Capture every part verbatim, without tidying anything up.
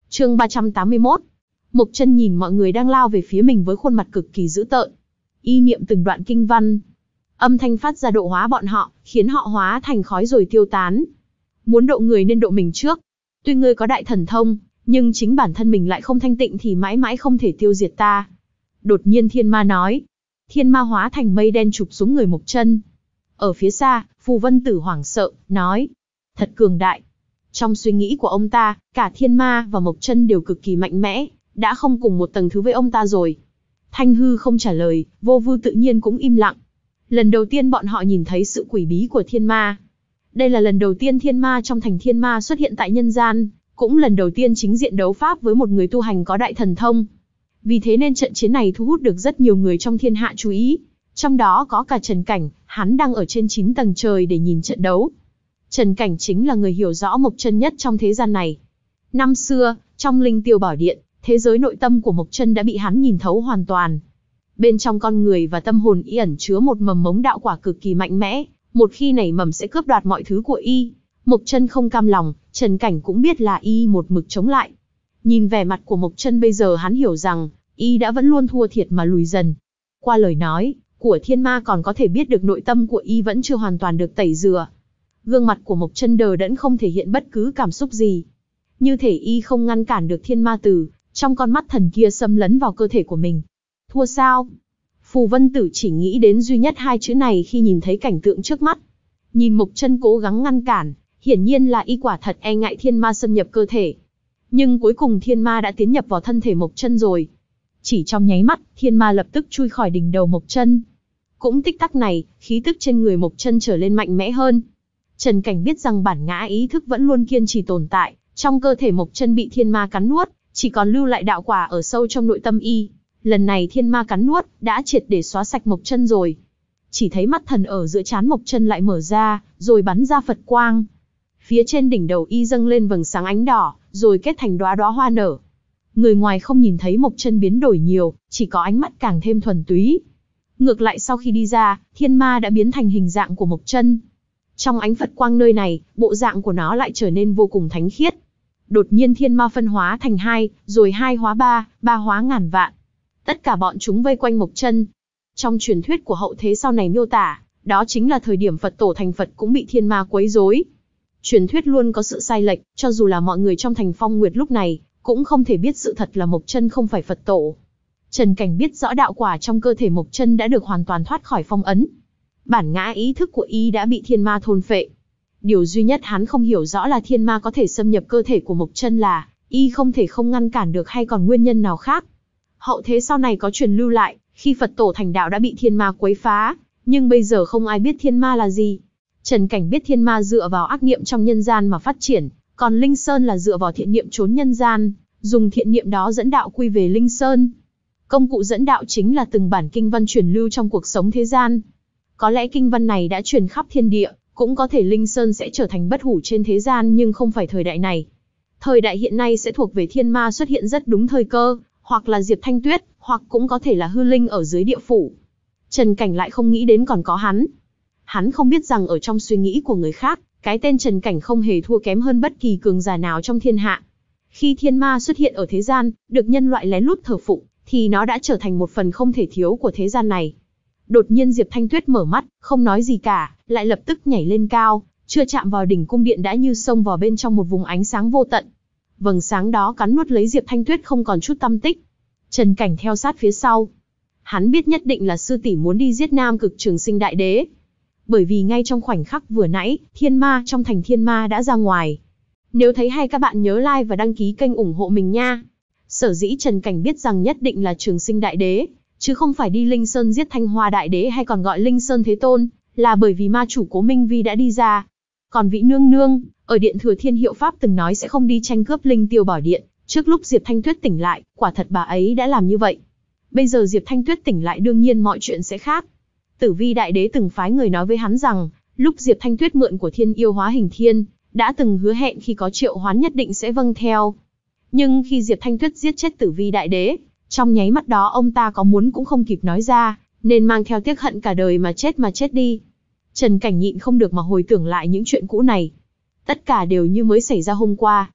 Chương ba trăm tám mươi mốt. Mộc Chân nhìn mọi người đang lao về phía mình với khuôn mặt cực kỳ dữ tợn. Y niệm từng đoạn kinh văn. Âm thanh phát ra độ hóa bọn họ, khiến họ hóa thành khói rồi tiêu tán. Muốn độ người nên độ mình trước. Tuy ngươi có đại thần thông, nhưng chính bản thân mình lại không thanh tịnh thì mãi mãi không thể tiêu diệt ta. Đột nhiên thiên ma nói. Thiên ma hóa thành mây đen chụp xuống người Mộc Chân. Ở phía xa, Phù Vân Tử hoảng sợ, nói. Thật cường đại. Trong suy nghĩ của ông ta, cả thiên ma và Mộc Chân đều cực kỳ mạnh mẽ, đã không cùng một tầng thứ với ông ta rồi. Thanh hư không trả lời, Vô Vư tự nhiên cũng im lặng. Lần đầu tiên bọn họ nhìn thấy sự quỷ bí của thiên ma. Đây là lần đầu tiên thiên ma trong thành thiên ma xuất hiện tại nhân gian, cũng lần đầu tiên chính diện đấu pháp với một người tu hành có đại thần thông. Vì thế nên trận chiến này thu hút được rất nhiều người trong thiên hạ chú ý. Trong đó có cả Trần Cảnh, hắn đang ở trên chín tầng trời để nhìn trận đấu. Trần Cảnh chính là người hiểu rõ Mộc Chân nhất trong thế gian này. Năm xưa, trong Linh Tiêu Bảo Điện, thế giới nội tâm của Mộc Chân đã bị hắn nhìn thấu hoàn toàn. Bên trong con người và tâm hồn y ẩn chứa một mầm mống đạo quả cực kỳ mạnh mẽ, một khi nảy mầm sẽ cướp đoạt mọi thứ của y. Mộc Chân không cam lòng, Trần Cảnh cũng biết là y một mực chống lại. Nhìn vẻ mặt của Mộc Chân bây giờ hắn hiểu rằng, y đã vẫn luôn thua thiệt mà lùi dần. Qua lời nói của thiên ma còn có thể biết được nội tâm của y vẫn chưa hoàn toàn được tẩy rửa. Gương mặt của Mộc Chân đờ đẫn không thể hiện bất cứ cảm xúc gì. Như thể y không ngăn cản được thiên ma từ trong con mắt thần kia xâm lấn vào cơ thể của mình. Thua sao? Phù Vân Tử chỉ nghĩ đến duy nhất hai chữ này khi nhìn thấy cảnh tượng trước mắt. Nhìn Mộc Chân cố gắng ngăn cản, hiển nhiên là y quả thật e ngại thiên ma xâm nhập cơ thể. Nhưng cuối cùng thiên ma đã tiến nhập vào thân thể Mộc Chân rồi. Chỉ trong nháy mắt, thiên ma lập tức chui khỏi đỉnh đầu Mộc Chân. Cũng tích tắc này, khí tức trên người Mộc Chân trở lên mạnh mẽ hơn. Trần Cảnh biết rằng bản ngã ý thức vẫn luôn kiên trì tồn tại, trong cơ thể Mộc Chân bị thiên ma cắn nuốt, chỉ còn lưu lại đạo quả ở sâu trong nội tâm y. Lần này thiên ma cắn nuốt, đã triệt để xóa sạch Mộc Chân rồi. Chỉ thấy mắt thần ở giữa trán Mộc Chân lại mở ra, rồi bắn ra Phật quang. Phía trên đỉnh đầu y dâng lên vầng sáng ánh đỏ, rồi kết thành đóa đóa hoa nở. Người ngoài không nhìn thấy Mộc Chân biến đổi nhiều, chỉ có ánh mắt càng thêm thuần túy. Ngược lại sau khi đi ra, thiên ma đã biến thành hình dạng của Mộc Chân. Trong ánh Phật quang nơi này, bộ dạng của nó lại trở nên vô cùng thánh khiết. Đột nhiên thiên ma phân hóa thành hai, rồi hai hóa ba, ba hóa ngàn vạn. Tất cả bọn chúng vây quanh Mộc Chân. Trong truyền thuyết của hậu thế sau này miêu tả, đó chính là thời điểm Phật tổ thành Phật cũng bị thiên ma quấy rối. Truyền thuyết luôn có sự sai lệch, cho dù là mọi người trong thành Phong Nguyệt lúc này, cũng không thể biết sự thật là Mộc Chân không phải Phật tổ. Trần Cảnh biết rõ đạo quả trong cơ thể Mộc Chân đã được hoàn toàn thoát khỏi phong ấn. Bản ngã ý thức của y đã bị thiên ma thôn phệ. Điều duy nhất hắn không hiểu rõ là thiên ma có thể xâm nhập cơ thể của Mộc Chân là y không thể không ngăn cản được hay còn nguyên nhân nào khác. Hậu thế sau này có truyền lưu lại, khi Phật tổ thành đạo đã bị thiên ma quấy phá, nhưng bây giờ không ai biết thiên ma là gì. Trần Cảnh biết thiên ma dựa vào ác niệm trong nhân gian mà phát triển, còn Linh Sơn là dựa vào thiện niệm trốn nhân gian, dùng thiện niệm đó dẫn đạo quy về Linh Sơn. Công cụ dẫn đạo chính là từng bản kinh văn truyền lưu trong cuộc sống thế gian. Có lẽ kinh văn này đã truyền khắp thiên địa, cũng có thể Linh Sơn sẽ trở thành bất hủ trên thế gian nhưng không phải thời đại này. Thời đại hiện nay sẽ thuộc về thiên ma xuất hiện rất đúng thời cơ, hoặc là Diệp Thanh Tuyết, hoặc cũng có thể là hư linh ở dưới địa phủ. Trần Cảnh lại không nghĩ đến còn có hắn. Hắn không biết rằng ở trong suy nghĩ của người khác, cái tên Trần Cảnh không hề thua kém hơn bất kỳ cường giả nào trong thiên hạ. Khi thiên ma xuất hiện ở thế gian, được nhân loại lén lút thờ phụng, thì nó đã trở thành một phần không thể thiếu của thế gian này. Đột nhiên Diệp Thanh Tuyết mở mắt, không nói gì cả, lại lập tức nhảy lên cao, chưa chạm vào đỉnh cung điện đã như xông vào bên trong một vùng ánh sáng vô tận. Vầng sáng đó cắn nuốt lấy Diệp Thanh Tuyết không còn chút tăm tích. Trần Cảnh theo sát phía sau. Hắn biết nhất định là sư tỷ muốn đi giết Nam Cực Trường Sinh Đại Đế. Bởi vì ngay trong khoảnh khắc vừa nãy, thiên ma trong thành thiên ma đã ra ngoài. Nếu thấy hay các bạn nhớ like và đăng ký kênh ủng hộ mình nha. Sở dĩ Trần Cảnh biết rằng nhất định là Trường Sinh Đại Đế, chứ không phải đi Linh Sơn giết Thanh Hoa Đại Đế hay còn gọi Linh Sơn Thế Tôn, là bởi vì ma chủ Cố Minh Vi đã đi ra. Còn vị nương nương, ở Điện Thừa Thiên Hiệu Pháp từng nói sẽ không đi tranh cướp Linh Tiêu Bảo Điện, trước lúc Diệp Thanh Tuyết tỉnh lại, quả thật bà ấy đã làm như vậy. Bây giờ Diệp Thanh Tuyết tỉnh lại đương nhiên mọi chuyện sẽ khác. Tử Vi Đại Đế từng phái người nói với hắn rằng, lúc Diệp Thanh Tuyết mượn của Thiên Yêu hóa hình thiên, đã từng hứa hẹn khi có triệu hoán nhất định sẽ vâng theo. Nhưng khi Diệp Thanh Tuyết giết chết Tử Vi Đại Đế, trong nháy mắt đó ông ta có muốn cũng không kịp nói ra, nên mang theo tiếc hận cả đời mà chết mà chết đi. Trần Cảnh nhịn không được mà hồi tưởng lại những chuyện cũ này. Tất cả đều như mới xảy ra hôm qua.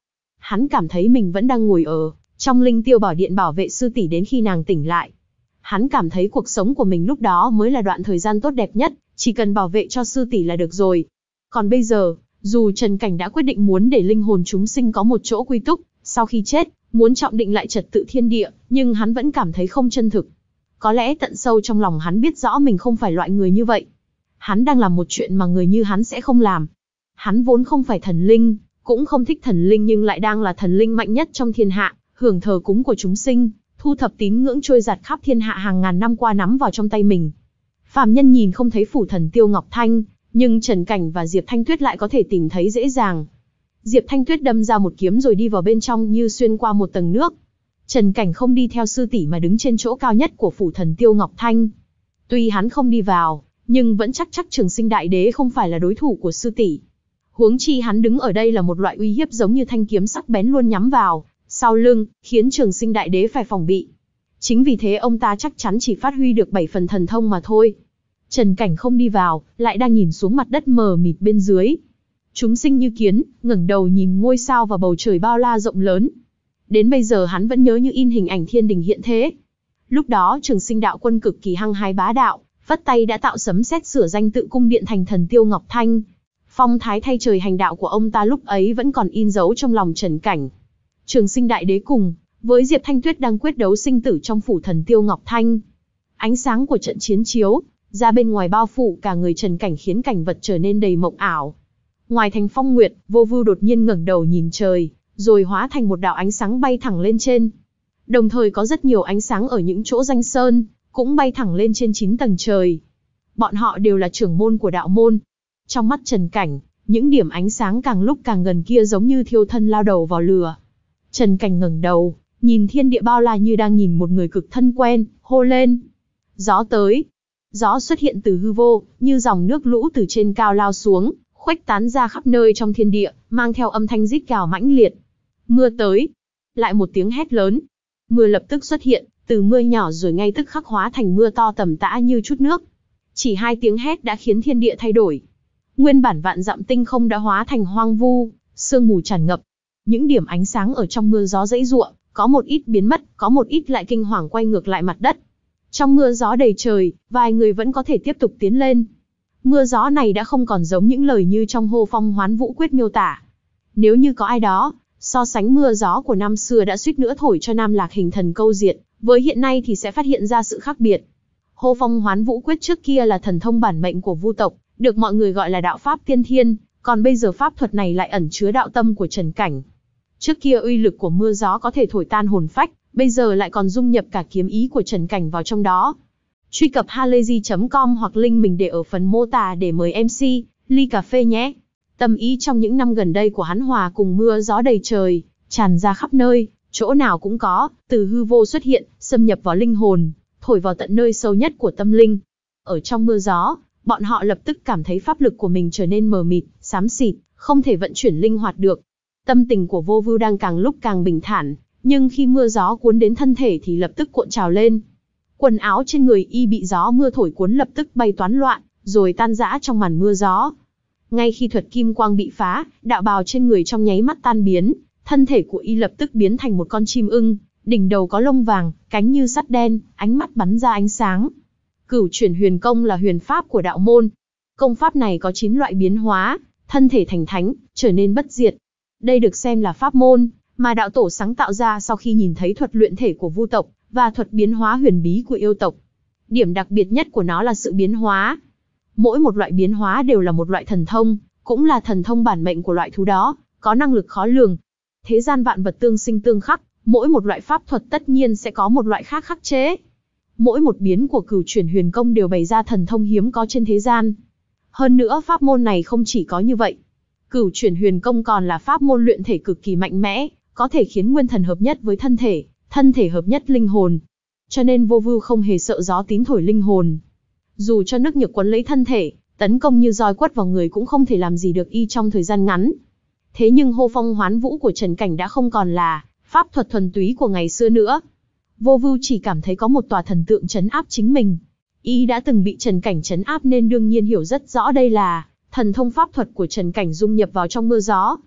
Hắn cảm thấy mình vẫn đang ngồi ở trong linh tiêu bảo điện bảo vệ sư tỷ đến khi nàng tỉnh lại. Hắn cảm thấy cuộc sống của mình lúc đó mới là đoạn thời gian tốt đẹp nhất, chỉ cần bảo vệ cho sư tỷ là được rồi. Còn bây giờ, dù Trần Cảnh đã quyết định muốn để linh hồn chúng sinh có một chỗ quy túc, sau khi chết, muốn trọng định lại trật tự thiên địa, nhưng hắn vẫn cảm thấy không chân thực. Có lẽ tận sâu trong lòng hắn biết rõ mình không phải loại người như vậy. Hắn đang làm một chuyện mà người như hắn sẽ không làm. Hắn vốn không phải thần linh, cũng không thích thần linh nhưng lại đang là thần linh mạnh nhất trong thiên hạ, hưởng thờ cúng của chúng sinh, thu thập tín ngưỡng trôi giạt khắp thiên hạ hàng ngàn năm qua nắm vào trong tay mình. Phàm nhân nhìn không thấy phủ thần Tiêu Ngọc Thanh, nhưng Trần Cảnh và Diệp Thanh Tuyết lại có thể tìm thấy dễ dàng. Diệp Thanh Tuyết đâm ra một kiếm rồi đi vào bên trong như xuyên qua một tầng nước. Trần Cảnh không đi theo sư tỷ mà đứng trên chỗ cao nhất của phủ thần Tiêu Ngọc Thanh. Tuy hắn không đi vào, nhưng vẫn chắc chắc Trường Sinh Đại Đế không phải là đối thủ của sư tỷ. Huống chi hắn đứng ở đây là một loại uy hiếp giống như thanh kiếm sắc bén luôn nhắm vào sau lưng, khiến Trường Sinh Đại Đế phải phòng bị. Chính vì thế ông ta chắc chắn chỉ phát huy được bảy phần thần thông mà thôi. Trần Cảnh không đi vào, lại đang nhìn xuống mặt đất mờ mịt bên dưới. Chúng sinh như kiến, ngẩng đầu nhìn ngôi sao và bầu trời bao la rộng lớn. Đến bây giờ hắn vẫn nhớ như in hình ảnh thiên đình hiện thế. Lúc đó Trường Sinh đạo quân cực kỳ hăng hái bá đạo, vất tay đã tạo sấm sét sửa danh tự cung điện thành thần Tiêu Ngọc Thanh. Phong thái thay trời hành đạo của ông ta lúc ấy vẫn còn in dấu trong lòng Trần Cảnh. Trường Sinh Đại Đế cùng với Diệp Thanh Tuyết đang quyết đấu sinh tử trong phủ thần Tiêu Ngọc Thanh. Ánh sáng của trận chiến chiếu ra bên ngoài bao phủ cả người Trần Cảnh khiến cảnh vật trở nên đầy mộng ảo. Ngoài thành phong nguyệt, Vô Vưu đột nhiên ngẩng đầu nhìn trời, rồi hóa thành một đạo ánh sáng bay thẳng lên trên. Đồng thời có rất nhiều ánh sáng ở những chỗ danh sơn, cũng bay thẳng lên trên chín tầng trời. Bọn họ đều là trưởng môn của đạo môn. Trong mắt Trần Cảnh, những điểm ánh sáng càng lúc càng gần kia giống như thiêu thân lao đầu vào lửa. Trần Cảnh ngẩng đầu, nhìn thiên địa bao la như đang nhìn một người cực thân quen, hô lên. Gió tới. Gió xuất hiện từ hư vô, như dòng nước lũ từ trên cao lao xuống, khuếch tán ra khắp nơi trong thiên địa, mang theo âm thanh rít gào mãnh liệt. Mưa tới. Lại một tiếng hét lớn. Mưa lập tức xuất hiện, từ mưa nhỏ rồi ngay tức khắc hóa thành mưa to tầm tã như chút nước. Chỉ hai tiếng hét đã khiến thiên địa thay đổi. Nguyên bản vạn dặm tinh không đã hóa thành hoang vu, sương mù tràn ngập. Những điểm ánh sáng ở trong mưa gió dãy giụa, có một ít biến mất, có một ít lại kinh hoàng quay ngược lại mặt đất. Trong mưa gió đầy trời, vài người vẫn có thể tiếp tục tiến lên. Mưa gió này đã không còn giống những lời như trong Hô Phong Hoán Vũ Quyết miêu tả. Nếu như có ai đó, so sánh mưa gió của năm xưa đã suýt nữa thổi cho Nam Lạc Hình Thần câu diệt, với hiện nay thì sẽ phát hiện ra sự khác biệt. Hô Phong Hoán Vũ Quyết trước kia là thần thông bản mệnh của Vu tộc, được mọi người gọi là đạo pháp tiên thiên, còn bây giờ pháp thuật này lại ẩn chứa đạo tâm của Trần Cảnh. Trước kia uy lực của mưa gió có thể thổi tan hồn phách, bây giờ lại còn dung nhập cả kiếm ý của Trần Cảnh vào trong đó. Truy cập halayzi chấm com hoặc link mình để ở phần mô tả để mời em xê, ly cà phê nhé. Tâm ý trong những năm gần đây của hắn hòa cùng mưa gió đầy trời, tràn ra khắp nơi, chỗ nào cũng có, từ hư vô xuất hiện, xâm nhập vào linh hồn, thổi vào tận nơi sâu nhất của tâm linh. Ở trong mưa gió, bọn họ lập tức cảm thấy pháp lực của mình trở nên mờ mịt, xám xịt, không thể vận chuyển linh hoạt được. Tâm tình của Vô Vưu đang càng lúc càng bình thản, nhưng khi mưa gió cuốn đến thân thể thì lập tức cuộn trào lên. Quần áo trên người y bị gió mưa thổi cuốn lập tức bay toán loạn, rồi tan rã trong màn mưa gió. Ngay khi thuật kim quang bị phá, đạo bào trên người trong nháy mắt tan biến, thân thể của y lập tức biến thành một con chim ưng, đỉnh đầu có lông vàng, cánh như sắt đen, ánh mắt bắn ra ánh sáng. Cửu Chuyển Huyền Công là huyền pháp của đạo môn. Công pháp này có chín loại biến hóa, thân thể thành thánh, trở nên bất diệt. Đây được xem là pháp môn mà đạo tổ sáng tạo ra sau khi nhìn thấy thuật luyện thể của Vu tộc và thuật biến hóa huyền bí của yêu tộc. Điểm đặc biệt nhất của nó là sự biến hóa. Mỗi một loại biến hóa đều là một loại thần thông, cũng là thần thông bản mệnh của loại thú đó, có năng lực khó lường. Thế gian vạn vật tương sinh tương khắc, mỗi một loại pháp thuật tất nhiên sẽ có một loại khác khắc chế. Mỗi một biến của Cửu Chuyển Huyền Công đều bày ra thần thông hiếm có trên thế gian. Hơn nữa pháp môn này không chỉ có như vậy. Cửu Chuyển Huyền Công còn là pháp môn luyện thể cực kỳ mạnh mẽ, có thể khiến nguyên thần hợp nhất với thân thể, thân thể hợp nhất linh hồn. Cho nên Vô Vưu không hề sợ gió tím thổi linh hồn. Dù cho nước nhược quấn lấy thân thể, tấn công như roi quất vào người cũng không thể làm gì được y trong thời gian ngắn. Thế nhưng Hô Phong Hoán Vũ của Trần Cảnh đã không còn là pháp thuật thuần túy của ngày xưa nữa. Vô Vưu chỉ cảm thấy có một tòa thần tượng trấn áp chính mình. Y đã từng bị Trần Cảnh trấn áp nên đương nhiên hiểu rất rõ đây là thần thông pháp thuật của Trần Cảnh dung nhập vào trong mưa gió.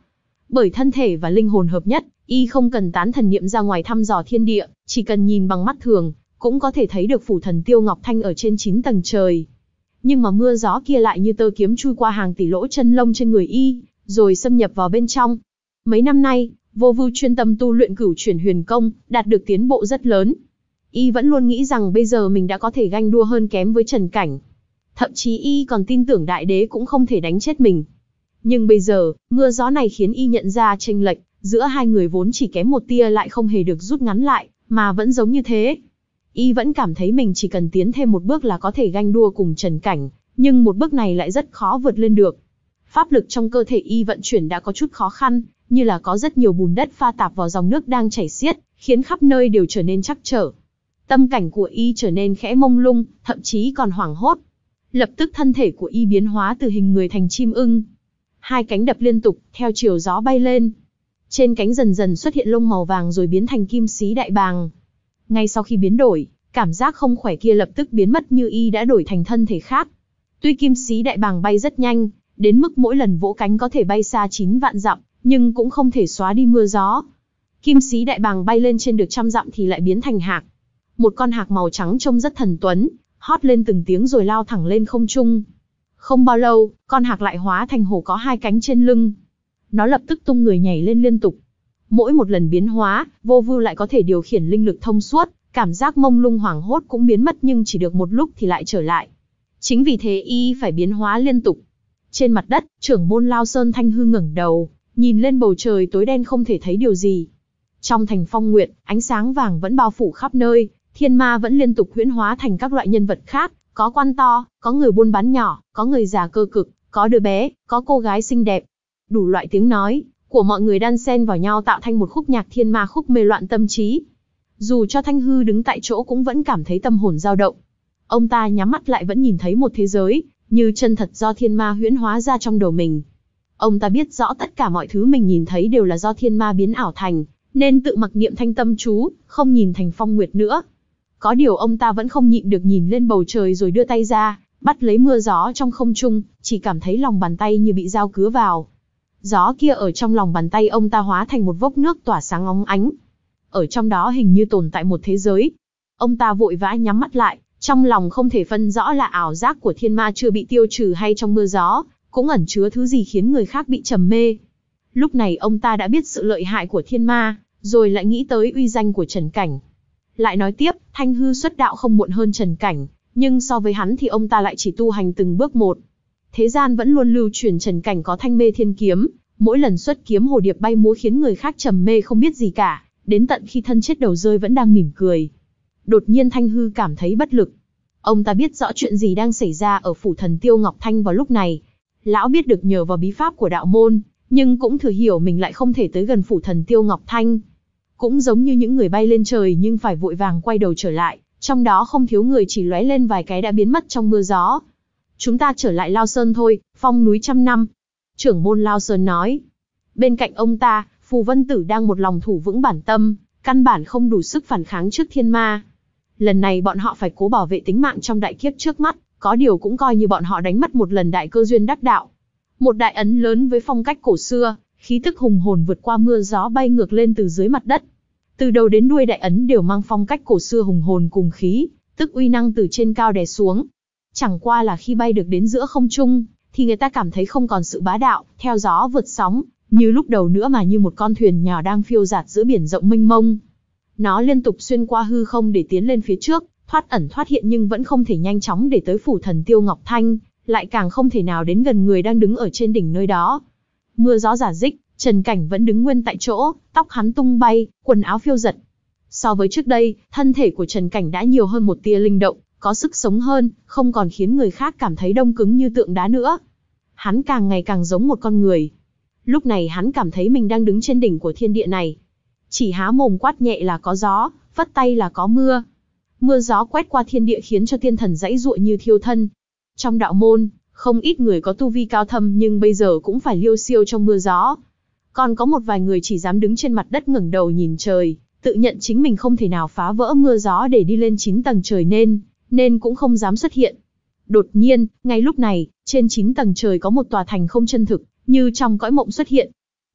Bởi thân thể và linh hồn hợp nhất, y không cần tán thần niệm ra ngoài thăm dò thiên địa, chỉ cần nhìn bằng mắt thường, cũng có thể thấy được phủ thần Tiêu Ngọc Thanh ở trên chín tầng trời. Nhưng mà mưa gió kia lại như tơ kiếm chui qua hàng tỷ lỗ chân lông trên người y, rồi xâm nhập vào bên trong. Mấy năm nay, Vô Vưu chuyên tâm tu luyện Cửu Chuyển Huyền Công, đạt được tiến bộ rất lớn. Y vẫn luôn nghĩ rằng bây giờ mình đã có thể ganh đua hơn kém với Trần Cảnh. Thậm chí y còn tin tưởng đại đế cũng không thể đánh chết mình. Nhưng bây giờ, mưa gió này khiến y nhận ra chênh lệch giữa hai người vốn chỉ kém một tia lại không hề được rút ngắn lại, mà vẫn giống như thế. Y vẫn cảm thấy mình chỉ cần tiến thêm một bước là có thể ganh đua cùng Trần Cảnh, nhưng một bước này lại rất khó vượt lên được. Pháp lực trong cơ thể y vận chuyển đã có chút khó khăn, như là có rất nhiều bùn đất pha tạp vào dòng nước đang chảy xiết, khiến khắp nơi đều trở nên trắc trở. Tâm cảnh của y trở nên khẽ mông lung, thậm chí còn hoảng hốt. Lập tức thân thể của y biến hóa từ hình người thành chim ưng. Hai cánh đập liên tục, theo chiều gió bay lên. Trên cánh dần dần xuất hiện lông màu vàng rồi biến thành kim xí đại bàng. Ngay sau khi biến đổi, cảm giác không khỏe kia lập tức biến mất như y đã đổi thành thân thể khác. Tuy kim xí đại bàng bay rất nhanh, đến mức mỗi lần vỗ cánh có thể bay xa chín vạn dặm, nhưng cũng không thể xóa đi mưa gió. Kim xí đại bàng bay lên trên được trăm dặm thì lại biến thành hạc. Một con hạc màu trắng trông rất thần tuấn, hót lên từng tiếng rồi lao thẳng lên không trung. Không bao lâu, con hạc lại hóa thành hổ có hai cánh trên lưng. Nó lập tức tung người nhảy lên liên tục. Mỗi một lần biến hóa, Vô Vưu lại có thể điều khiển linh lực thông suốt, cảm giác mông lung hoảng hốt cũng biến mất nhưng chỉ được một lúc thì lại trở lại. Chính vì thế y phải biến hóa liên tục. Trên mặt đất, trưởng môn Lao Sơn Thanh Hư ngẩng đầu, nhìn lên bầu trời tối đen không thể thấy điều gì. Trong thành Phong Nguyệt, ánh sáng vàng vẫn bao phủ khắp nơi, thiên ma vẫn liên tục huyễn hóa thành các loại nhân vật khác, có quan to, có người buôn bán nhỏ, có người già cơ cực, có đứa bé, có cô gái xinh đẹp. Đủ loại tiếng nói của mọi người đan xen vào nhau tạo thành một khúc nhạc thiên ma khúc mê loạn tâm trí. Dù cho Thanh Hư đứng tại chỗ cũng vẫn cảm thấy tâm hồn dao động. Ông ta nhắm mắt lại vẫn nhìn thấy một thế giới, như chân thật do thiên ma huyễn hóa ra trong đầu mình. Ông ta biết rõ tất cả mọi thứ mình nhìn thấy đều là do thiên ma biến ảo thành, nên tự mặc niệm thanh tâm chú, không nhìn thành Phong Nguyệt nữa. Có điều ông ta vẫn không nhịn được nhìn lên bầu trời rồi đưa tay ra, bắt lấy mưa gió trong không trung, chỉ cảm thấy lòng bàn tay như bị dao cứa vào. Gió kia ở trong lòng bàn tay ông ta hóa thành một vốc nước tỏa sáng óng ánh. Ở trong đó hình như tồn tại một thế giới. Ông ta vội vã nhắm mắt lại, trong lòng không thể phân rõ là ảo giác của thiên ma chưa bị tiêu trừ hay trong mưa gió, cũng ẩn chứa thứ gì khiến người khác bị trầm mê. Lúc này ông ta đã biết sự lợi hại của thiên ma, rồi lại nghĩ tới uy danh của Trần Cảnh. Lại nói tiếp, Thanh Hư xuất đạo không muộn hơn Trần Cảnh, nhưng so với hắn thì ông ta lại chỉ tu hành từng bước một. Thế gian vẫn luôn lưu truyền Trần Cảnh có thanh mê thiên kiếm, mỗi lần xuất kiếm hồ điệp bay múa khiến người khác trầm mê không biết gì cả, đến tận khi thân chết đầu rơi vẫn đang mỉm cười. Đột nhiên Thanh Hư cảm thấy bất lực. Ông ta biết rõ chuyện gì đang xảy ra ở phủ thần Tiêu Ngọc Thanh vào lúc này. Lão biết được nhờ vào bí pháp của đạo môn, nhưng cũng thừa hiểu mình lại không thể tới gần phủ thần Tiêu Ngọc Thanh. Cũng giống như những người bay lên trời nhưng phải vội vàng quay đầu trở lại, trong đó không thiếu người chỉ lóe lên vài cái đã biến mất trong mưa gió. Chúng ta trở lại Lao Sơn thôi, phong núi trăm năm. Trưởng môn Lao Sơn nói. Bên cạnh ông ta, Phù Vân Tử đang một lòng thủ vững bản tâm, căn bản không đủ sức phản kháng trước thiên ma. Lần này bọn họ phải cố bảo vệ tính mạng trong đại kiếp trước mắt, có điều cũng coi như bọn họ đánh mất một lần đại cơ duyên đắc đạo. Một đại ấn lớn với phong cách cổ xưa, khí tức hùng hồn vượt qua mưa gió bay ngược lên từ dưới mặt đất. Từ đầu đến đuôi đại ấn đều mang phong cách cổ xưa hùng hồn cùng khí, tức uy năng từ trên cao đè xuống. Chẳng qua là khi bay được đến giữa không trung, thì người ta cảm thấy không còn sự bá đạo, theo gió vượt sóng, như lúc đầu nữa mà như một con thuyền nhỏ đang phiêu dạt giữa biển rộng mênh mông. Nó liên tục xuyên qua hư không để tiến lên phía trước, thoát ẩn thoát hiện nhưng vẫn không thể nhanh chóng để tới phủ thần Tiêu Ngọc Thanh, lại càng không thể nào đến gần người đang đứng ở trên đỉnh nơi đó. Mưa gió rả rích, Trần Cảnh vẫn đứng nguyên tại chỗ, tóc hắn tung bay, quần áo phiêu dật. So với trước đây, thân thể của Trần Cảnh đã nhiều hơn một tia linh động, có sức sống hơn, không còn khiến người khác cảm thấy đông cứng như tượng đá nữa. Hắn càng ngày càng giống một con người. Lúc này hắn cảm thấy mình đang đứng trên đỉnh của thiên địa này. Chỉ há mồm quát nhẹ là có gió, vất tay là có mưa. Mưa gió quét qua thiên địa khiến cho tiên thần dãy dụa như thiêu thân. Trong đạo môn, không ít người có tu vi cao thâm nhưng bây giờ cũng phải liêu xiêu trong mưa gió. Còn có một vài người chỉ dám đứng trên mặt đất ngẩng đầu nhìn trời, tự nhận chính mình không thể nào phá vỡ mưa gió để đi lên chín tầng trời nên, nên cũng không dám xuất hiện. Đột nhiên, ngay lúc này, trên chín tầng trời có một tòa thành không chân thực, như trong cõi mộng xuất hiện.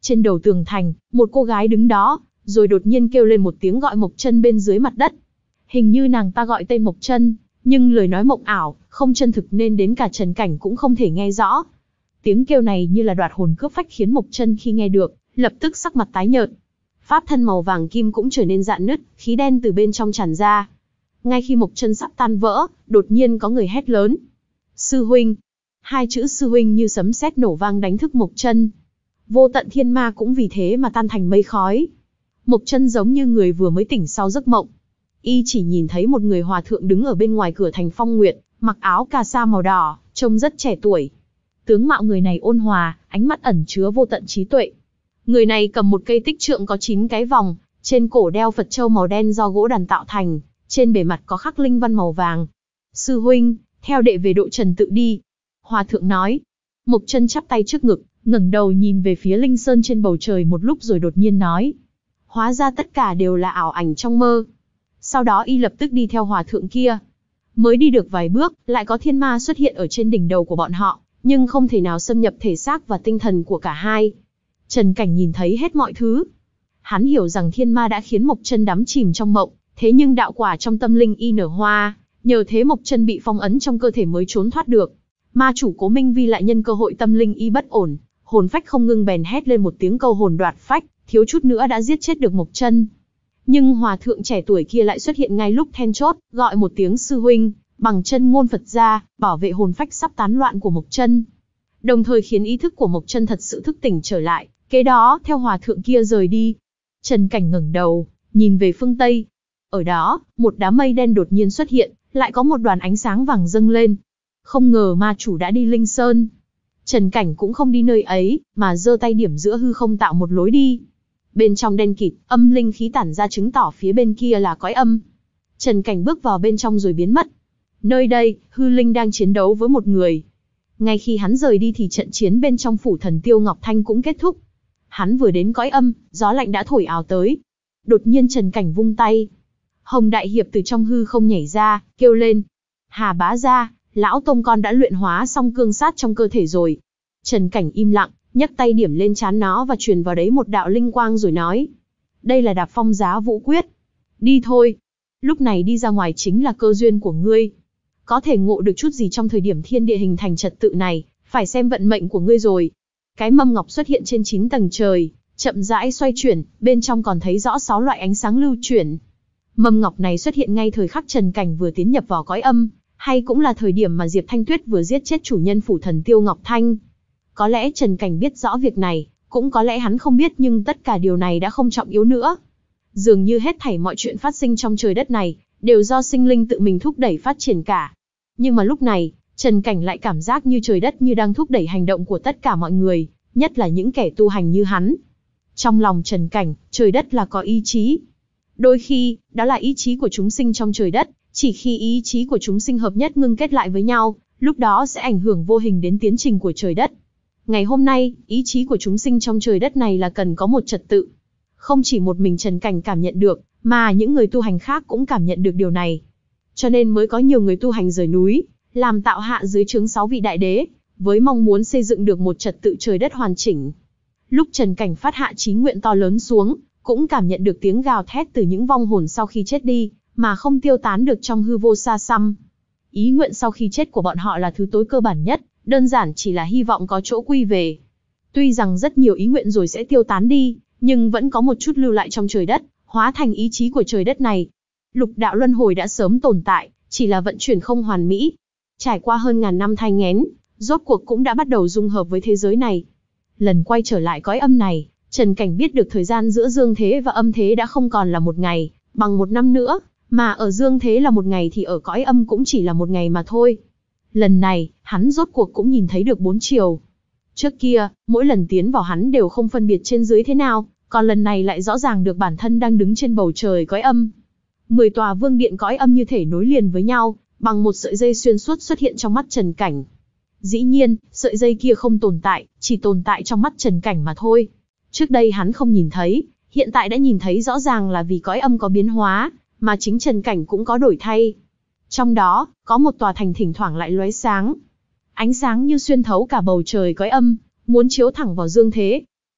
Trên đầu tường thành, một cô gái đứng đó, rồi đột nhiên kêu lên một tiếng gọi Mộc Chân bên dưới mặt đất. Hình như nàng ta gọi tên Mộc Chân, nhưng lời nói mộng ảo, không chân thực nên đến cả Trần Cảnh cũng không thể nghe rõ. Tiếng kêu này như là đoạt hồn cướp phách khiến Mộc Chân khi nghe được, lập tức sắc mặt tái nhợt. Pháp thân màu vàng kim cũng trở nên rạn nứt, khí đen từ bên trong tràn ra. Ngay khi Mộc Chân sắp tan vỡ, đột nhiên có người hét lớn. Sư huynh! Hai chữ sư huynh như sấm sét nổ vang đánh thức Mộc Chân. Vô tận thiên ma cũng vì thế mà tan thành mây khói. Mộc Chân giống như người vừa mới tỉnh sau giấc mộng. Y chỉ nhìn thấy một người hòa thượng đứng ở bên ngoài cửa thành Phong Nguyệt, mặc áo cà sa màu đỏ, trông rất trẻ tuổi. Tướng mạo người này ôn hòa, ánh mắt ẩn chứa vô tận trí tuệ. Người này cầm một cây tích trượng có chín cái vòng, trên cổ đeo Phật châu màu đen do gỗ đàn tạo thành, trên bề mặt có khắc linh văn màu vàng. Sư huynh, theo đệ về độ trần tự đi. Hòa thượng nói. Mộc Chân chắp tay trước ngực, ngẩng đầu nhìn về phía linh sơn trên bầu trời một lúc rồi đột nhiên nói. Hóa ra tất cả đều là ảo ảnh trong mơ. Sau đó y lập tức đi theo hòa thượng kia. Mới đi được vài bước, lại có thiên ma xuất hiện ở trên đỉnh đầu của bọn họ, nhưng không thể nào xâm nhập thể xác và tinh thần của cả hai. Trần Cảnh nhìn thấy hết mọi thứ. Hắn hiểu rằng thiên ma đã khiến Mộc Chân đắm chìm trong mộng, thế nhưng đạo quả trong tâm linh y nở hoa, nhờ thế Mộc Chân bị phong ấn trong cơ thể mới trốn thoát được. Ma chủ Cố Minh Vi lại nhân cơ hội tâm linh y bất ổn, hồn phách không ngưng bèn hét lên một tiếng câu hồn đoạt phách, thiếu chút nữa đã giết chết được Mộc Chân. Nhưng hòa thượng trẻ tuổi kia lại xuất hiện ngay lúc then chốt, gọi một tiếng sư huynh, bằng chân ngôn Phật ra, bảo vệ hồn phách sắp tán loạn của Mộc Chân. Đồng thời khiến ý thức của Mộc Chân thật sự thức tỉnh trở lại, kế đó theo hòa thượng kia rời đi. Trần Cảnh ngẩng đầu, nhìn về phương Tây. Ở đó, một đám mây đen đột nhiên xuất hiện, lại có một đoàn ánh sáng vàng dâng lên. Không ngờ ma chủ đã đi Linh Sơn. Trần Cảnh cũng không đi nơi ấy, mà giơ tay điểm giữa hư không tạo một lối đi. Bên trong đen kịt, âm linh khí tản ra chứng tỏ phía bên kia là cõi âm. Trần Cảnh bước vào bên trong rồi biến mất. Nơi đây, hư linh đang chiến đấu với một người. Ngay khi hắn rời đi thì trận chiến bên trong phủ thần Tiêu Ngọc Thanh cũng kết thúc. Hắn vừa đến cõi âm, gió lạnh đã thổi ào tới. Đột nhiên Trần Cảnh vung tay. Hồng Đại Hiệp từ trong hư không nhảy ra, kêu lên. Hà bá gia, lão tông con đã luyện hóa xong cương sát trong cơ thể rồi. Trần Cảnh im lặng, nhấc tay điểm lên trán nó và truyền vào đấy một đạo linh quang rồi nói. Đây là Đạp Phong Giá Vũ Quyết. Đi thôi. Lúc này đi ra ngoài chính là cơ duyên của ngươi. Có thể ngộ được chút gì trong thời điểm thiên địa hình thành trật tự này, phải xem vận mệnh của ngươi rồi. Cái mâm ngọc xuất hiện trên chín tầng trời, chậm rãi xoay chuyển, bên trong còn thấy rõ sáu loại ánh sáng lưu chuyển. Mâm ngọc này xuất hiện ngay thời khắc Trần Cảnh vừa tiến nhập vào cõi âm, hay cũng là thời điểm mà Diệp Thanh Tuyết vừa giết chết chủ nhân phủ thần Tiêu Ngọc Thanh. Có lẽ Trần Cảnh biết rõ việc này, cũng có lẽ hắn không biết, nhưng tất cả điều này đã không trọng yếu nữa. Dường như hết thảy mọi chuyện phát sinh trong trời đất này, đều do sinh linh tự mình thúc đẩy phát triển cả. Nhưng mà lúc này, Trần Cảnh lại cảm giác như trời đất như đang thúc đẩy hành động của tất cả mọi người, nhất là những kẻ tu hành như hắn. Trong lòng Trần Cảnh, trời đất là có ý chí. Đôi khi, đó là ý chí của chúng sinh trong trời đất, chỉ khi ý chí của chúng sinh hợp nhất ngưng kết lại với nhau, lúc đó sẽ ảnh hưởng vô hình đến tiến trình của trời đất. Ngày hôm nay, ý chí của chúng sinh trong trời đất này là cần có một trật tự. Không chỉ một mình Trần Cảnh cảm nhận được, mà những người tu hành khác cũng cảm nhận được điều này. Cho nên mới có nhiều người tu hành rời núi, làm tạo hạ dưới trướng sáu vị đại đế, với mong muốn xây dựng được một trật tự trời đất hoàn chỉnh. Lúc Trần Cảnh phát hạ chí nguyện to lớn xuống, cũng cảm nhận được tiếng gào thét từ những vong hồn sau khi chết đi, mà không tiêu tán được trong hư vô xa xăm. Ý nguyện sau khi chết của bọn họ là thứ tối cơ bản nhất, đơn giản chỉ là hy vọng có chỗ quy về. Tuy rằng rất nhiều ý nguyện rồi sẽ tiêu tán đi, nhưng vẫn có một chút lưu lại trong trời đất, hóa thành ý chí của trời đất này. Lục đạo luân hồi đã sớm tồn tại, chỉ là vận chuyển không hoàn mỹ. Trải qua hơn ngàn năm thai nghén, rốt cuộc cũng đã bắt đầu dung hợp với thế giới này. Lần quay trở lại cõi âm này, Trần Cảnh biết được thời gian giữa dương thế và âm thế đã không còn là một ngày, bằng một năm nữa, mà ở dương thế là một ngày thì ở cõi âm cũng chỉ là một ngày mà thôi. Lần này, hắn rốt cuộc cũng nhìn thấy được bốn chiều. Trước kia, mỗi lần tiến vào hắn đều không phân biệt trên dưới thế nào, còn lần này lại rõ ràng được bản thân đang đứng trên bầu trời cõi âm. Mười tòa vương điện cõi âm như thể nối liền với nhau, bằng một sợi dây xuyên suốt xuất hiện trong mắt Trần Cảnh. Dĩ nhiên, sợi dây kia không tồn tại, chỉ tồn tại trong mắt Trần Cảnh mà thôi. Trước đây hắn không nhìn thấy, hiện tại đã nhìn thấy rõ ràng là vì cõi âm có biến hóa, mà chính Trần Cảnh cũng có đổi thay. Trong đó, có một tòa thành thỉnh thoảng lại lóe sáng. Ánh sáng như xuyên thấu cả bầu trời cõi âm, muốn chiếu thẳng vào dương thế.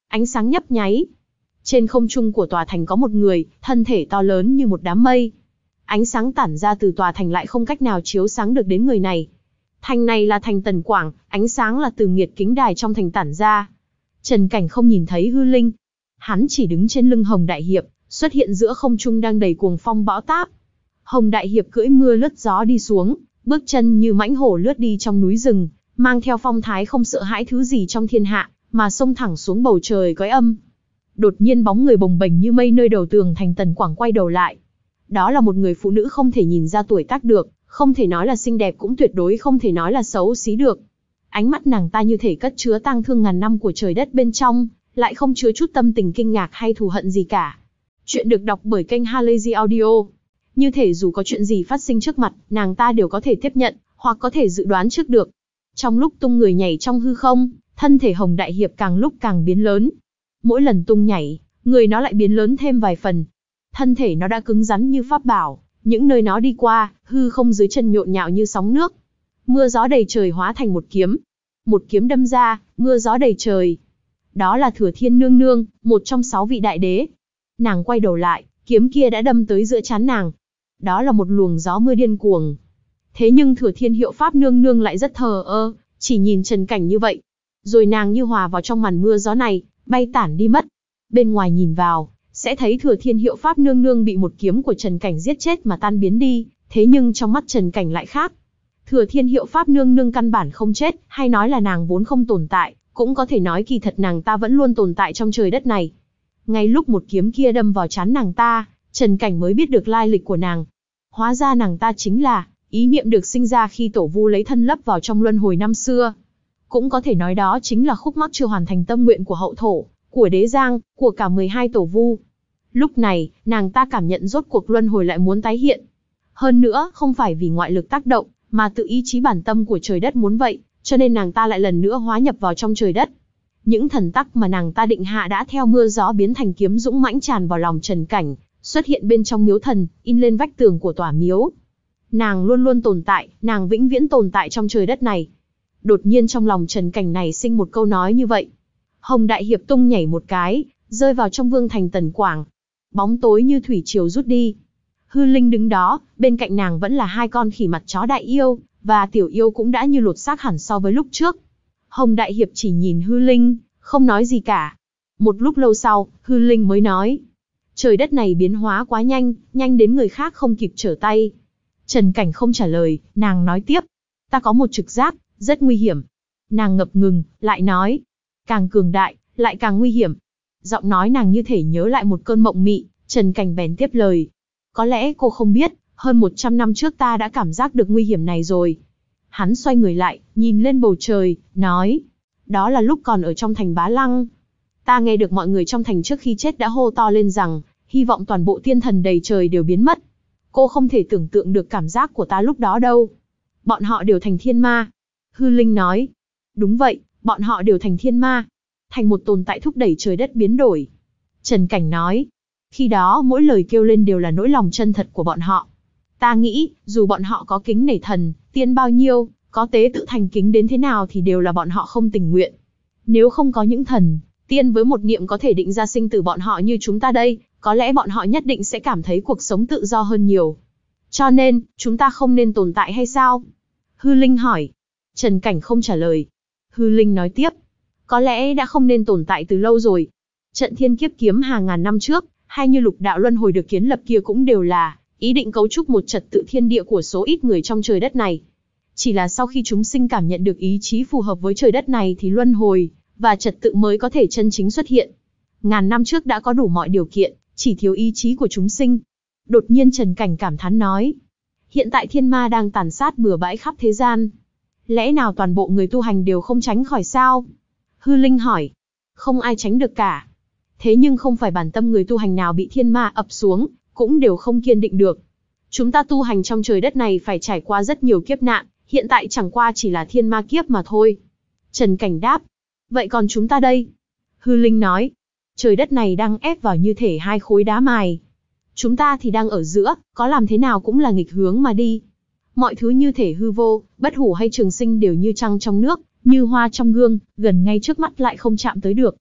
Ánh sáng nhấp nháy. Trên không trung của tòa thành có một người, thân thể to lớn như một đám mây. Ánh sáng tản ra từ tòa thành lại không cách nào chiếu sáng được đến người này. Thành này là thành Tần Quảng, ánh sáng là từ nghiệt kính đài trong thành tản ra. Trần Cảnh không nhìn thấy hư linh. Hắn chỉ đứng trên lưng Hồng Đại Hiệp, xuất hiện giữa không trung đang đầy cuồng phong bão táp. Hồng Đại Hiệp cưỡi mưa lướt gió đi xuống, bước chân như mãnh hổ lướt đi trong núi rừng, mang theo phong thái không sợ hãi thứ gì trong thiên hạ, mà xông thẳng xuống bầu trời cõi âm. Đột nhiên bóng người bồng bềnh như mây nơi đầu tường thành Tần Quảng quay đầu lại. Đó là một người phụ nữ không thể nhìn ra tuổi tác được, không thể nói là xinh đẹp cũng tuyệt đối không thể nói là xấu xí được. Ánh mắt nàng ta như thể cất chứa tang thương ngàn năm của trời đất bên trong, lại không chứa chút tâm tình kinh ngạc hay thù hận gì cả. Chuyện được đọc bởi kênh Halazy Audio. Như thể dù có chuyện gì phát sinh trước mặt, nàng ta đều có thể tiếp nhận, hoặc có thể dự đoán trước được. Trong lúc tung người nhảy trong hư không, thân thể Hồng Đại Hiệp càng lúc càng biến lớn. Mỗi lần tung nhảy, người nó lại biến lớn thêm vài phần. Thân thể nó đã cứng rắn như pháp bảo, những nơi nó đi qua, hư không dưới chân nhộn nhạo như sóng nước. Mưa gió đầy trời hóa thành một kiếm. Một kiếm đâm ra, mưa gió đầy trời. Đó là Thừa Thiên Nương Nương, một trong sáu vị đại đế. Nàng quay đầu lại, kiếm kia đã đâm tới giữa trán nàng. Đó là một luồng gió mưa điên cuồng. Thế nhưng Thừa Thiên Hiệu Pháp Nương Nương lại rất thờ ơ, chỉ nhìn Trần Cảnh như vậy. Rồi nàng như hòa vào trong màn mưa gió này, bay tản đi mất. Bên ngoài nhìn vào, sẽ thấy Thừa Thiên Hiệu Pháp Nương Nương bị một kiếm của Trần Cảnh giết chết mà tan biến đi. Thế nhưng trong mắt Trần Cảnh lại khác. Thừa Thiên Hiệu Pháp Nương Nương căn bản không chết, hay nói là nàng vốn không tồn tại, cũng có thể nói kỳ thật nàng ta vẫn luôn tồn tại trong trời đất này. Ngay lúc một kiếm kia đâm vào trán nàng ta, Trần Cảnh mới biết được lai lịch của nàng. Hóa ra nàng ta chính là ý niệm được sinh ra khi Tổ Vu lấy thân lấp vào trong luân hồi năm xưa. Cũng có thể nói đó chính là khúc mắc chưa hoàn thành tâm nguyện của Hậu Thổ, của Đế Giang, của cả mười hai Tổ Vu. Lúc này, nàng ta cảm nhận rốt cuộc luân hồi lại muốn tái hiện. Hơn nữa, không phải vì ngoại lực tác động, mà tự ý chí bản tâm của trời đất muốn vậy, cho nên nàng ta lại lần nữa hóa nhập vào trong trời đất. Những thần tắc mà nàng ta định hạ đã theo mưa gió biến thành kiếm dũng mãnh tràn vào lòng Trần Cảnh, xuất hiện bên trong miếu thần, in lên vách tường của tòa miếu. Nàng luôn luôn tồn tại, nàng vĩnh viễn tồn tại trong trời đất này. Đột nhiên trong lòng Trần Cảnh này sinh một câu nói như vậy. Hồng Đại Hiệp tung nhảy một cái, rơi vào trong vương thành Tần Quảng. Bóng tối như thủy triều rút đi. Hư Linh đứng đó, bên cạnh nàng vẫn là hai con khỉ mặt chó đại yêu, và tiểu yêu cũng đã như lột xác hẳn so với lúc trước. Hồng Đại Hiệp chỉ nhìn Hư Linh, không nói gì cả. Một lúc lâu sau, Hư Linh mới nói. Trời đất này biến hóa quá nhanh, nhanh đến người khác không kịp trở tay. Trần Cảnh không trả lời, nàng nói tiếp. Ta có một trực giác, rất nguy hiểm. Nàng ngập ngừng, lại nói. Càng cường đại, lại càng nguy hiểm. Giọng nói nàng như thể nhớ lại một cơn mộng mị, Trần Cảnh bèn tiếp lời. Có lẽ cô không biết, hơn một trăm năm trước ta đã cảm giác được nguy hiểm này rồi. Hắn xoay người lại, nhìn lên bầu trời, nói. Đó là lúc còn ở trong thành Bá Lăng. Ta nghe được mọi người trong thành trước khi chết đã hô to lên rằng, hy vọng toàn bộ tiên thần đầy trời đều biến mất. Cô không thể tưởng tượng được cảm giác của ta lúc đó đâu. Bọn họ đều thành thiên ma. Hư Linh nói. Đúng vậy, bọn họ đều thành thiên ma. Thành một tồn tại thúc đẩy trời đất biến đổi. Trần Cảnh nói. Khi đó mỗi lời kêu lên đều là nỗi lòng chân thật của bọn họ. Ta nghĩ, dù bọn họ có kính nể thần, tiên bao nhiêu, có tế tự thành kính đến thế nào thì đều là bọn họ không tình nguyện. Nếu không có những thần, tiên với một niệm có thể định ra sinh tử bọn họ như chúng ta đây, có lẽ bọn họ nhất định sẽ cảm thấy cuộc sống tự do hơn nhiều. Cho nên, chúng ta không nên tồn tại hay sao? Hư Linh hỏi. Trần Cảnh không trả lời. Hư Linh nói tiếp. Có lẽ đã không nên tồn tại từ lâu rồi. Trận thiên kiếp kiếm hàng ngàn năm trước, hay như lục đạo luân hồi được kiến lập kia cũng đều là ý định cấu trúc một trật tự thiên địa của số ít người trong trời đất này. Chỉ là sau khi chúng sinh cảm nhận được ý chí phù hợp với trời đất này thì luân hồi và trật tự mới có thể chân chính xuất hiện. Ngàn năm trước đã có đủ mọi điều kiện, chỉ thiếu ý chí của chúng sinh. Đột nhiên Trần Cảnh cảm thán nói. Hiện tại thiên ma đang tàn sát bừa bãi khắp thế gian. Lẽ nào toàn bộ người tu hành đều không tránh khỏi sao? Hư Linh hỏi. Không ai tránh được cả. Thế nhưng không phải bản tâm người tu hành nào bị thiên ma ập xuống, cũng đều không kiên định được. Chúng ta tu hành trong trời đất này phải trải qua rất nhiều kiếp nạn, hiện tại chẳng qua chỉ là thiên ma kiếp mà thôi. Trần Cảnh đáp. Vậy còn chúng ta đây? Hư Linh nói. Trời đất này đang ép vào như thể hai khối đá mài. Chúng ta thì đang ở giữa, có làm thế nào cũng là nghịch hướng mà đi. Mọi thứ như thể hư vô, bất hủ hay trường sinh đều như trăng trong nước, như hoa trong gương, gần ngay trước mắt lại không chạm tới được.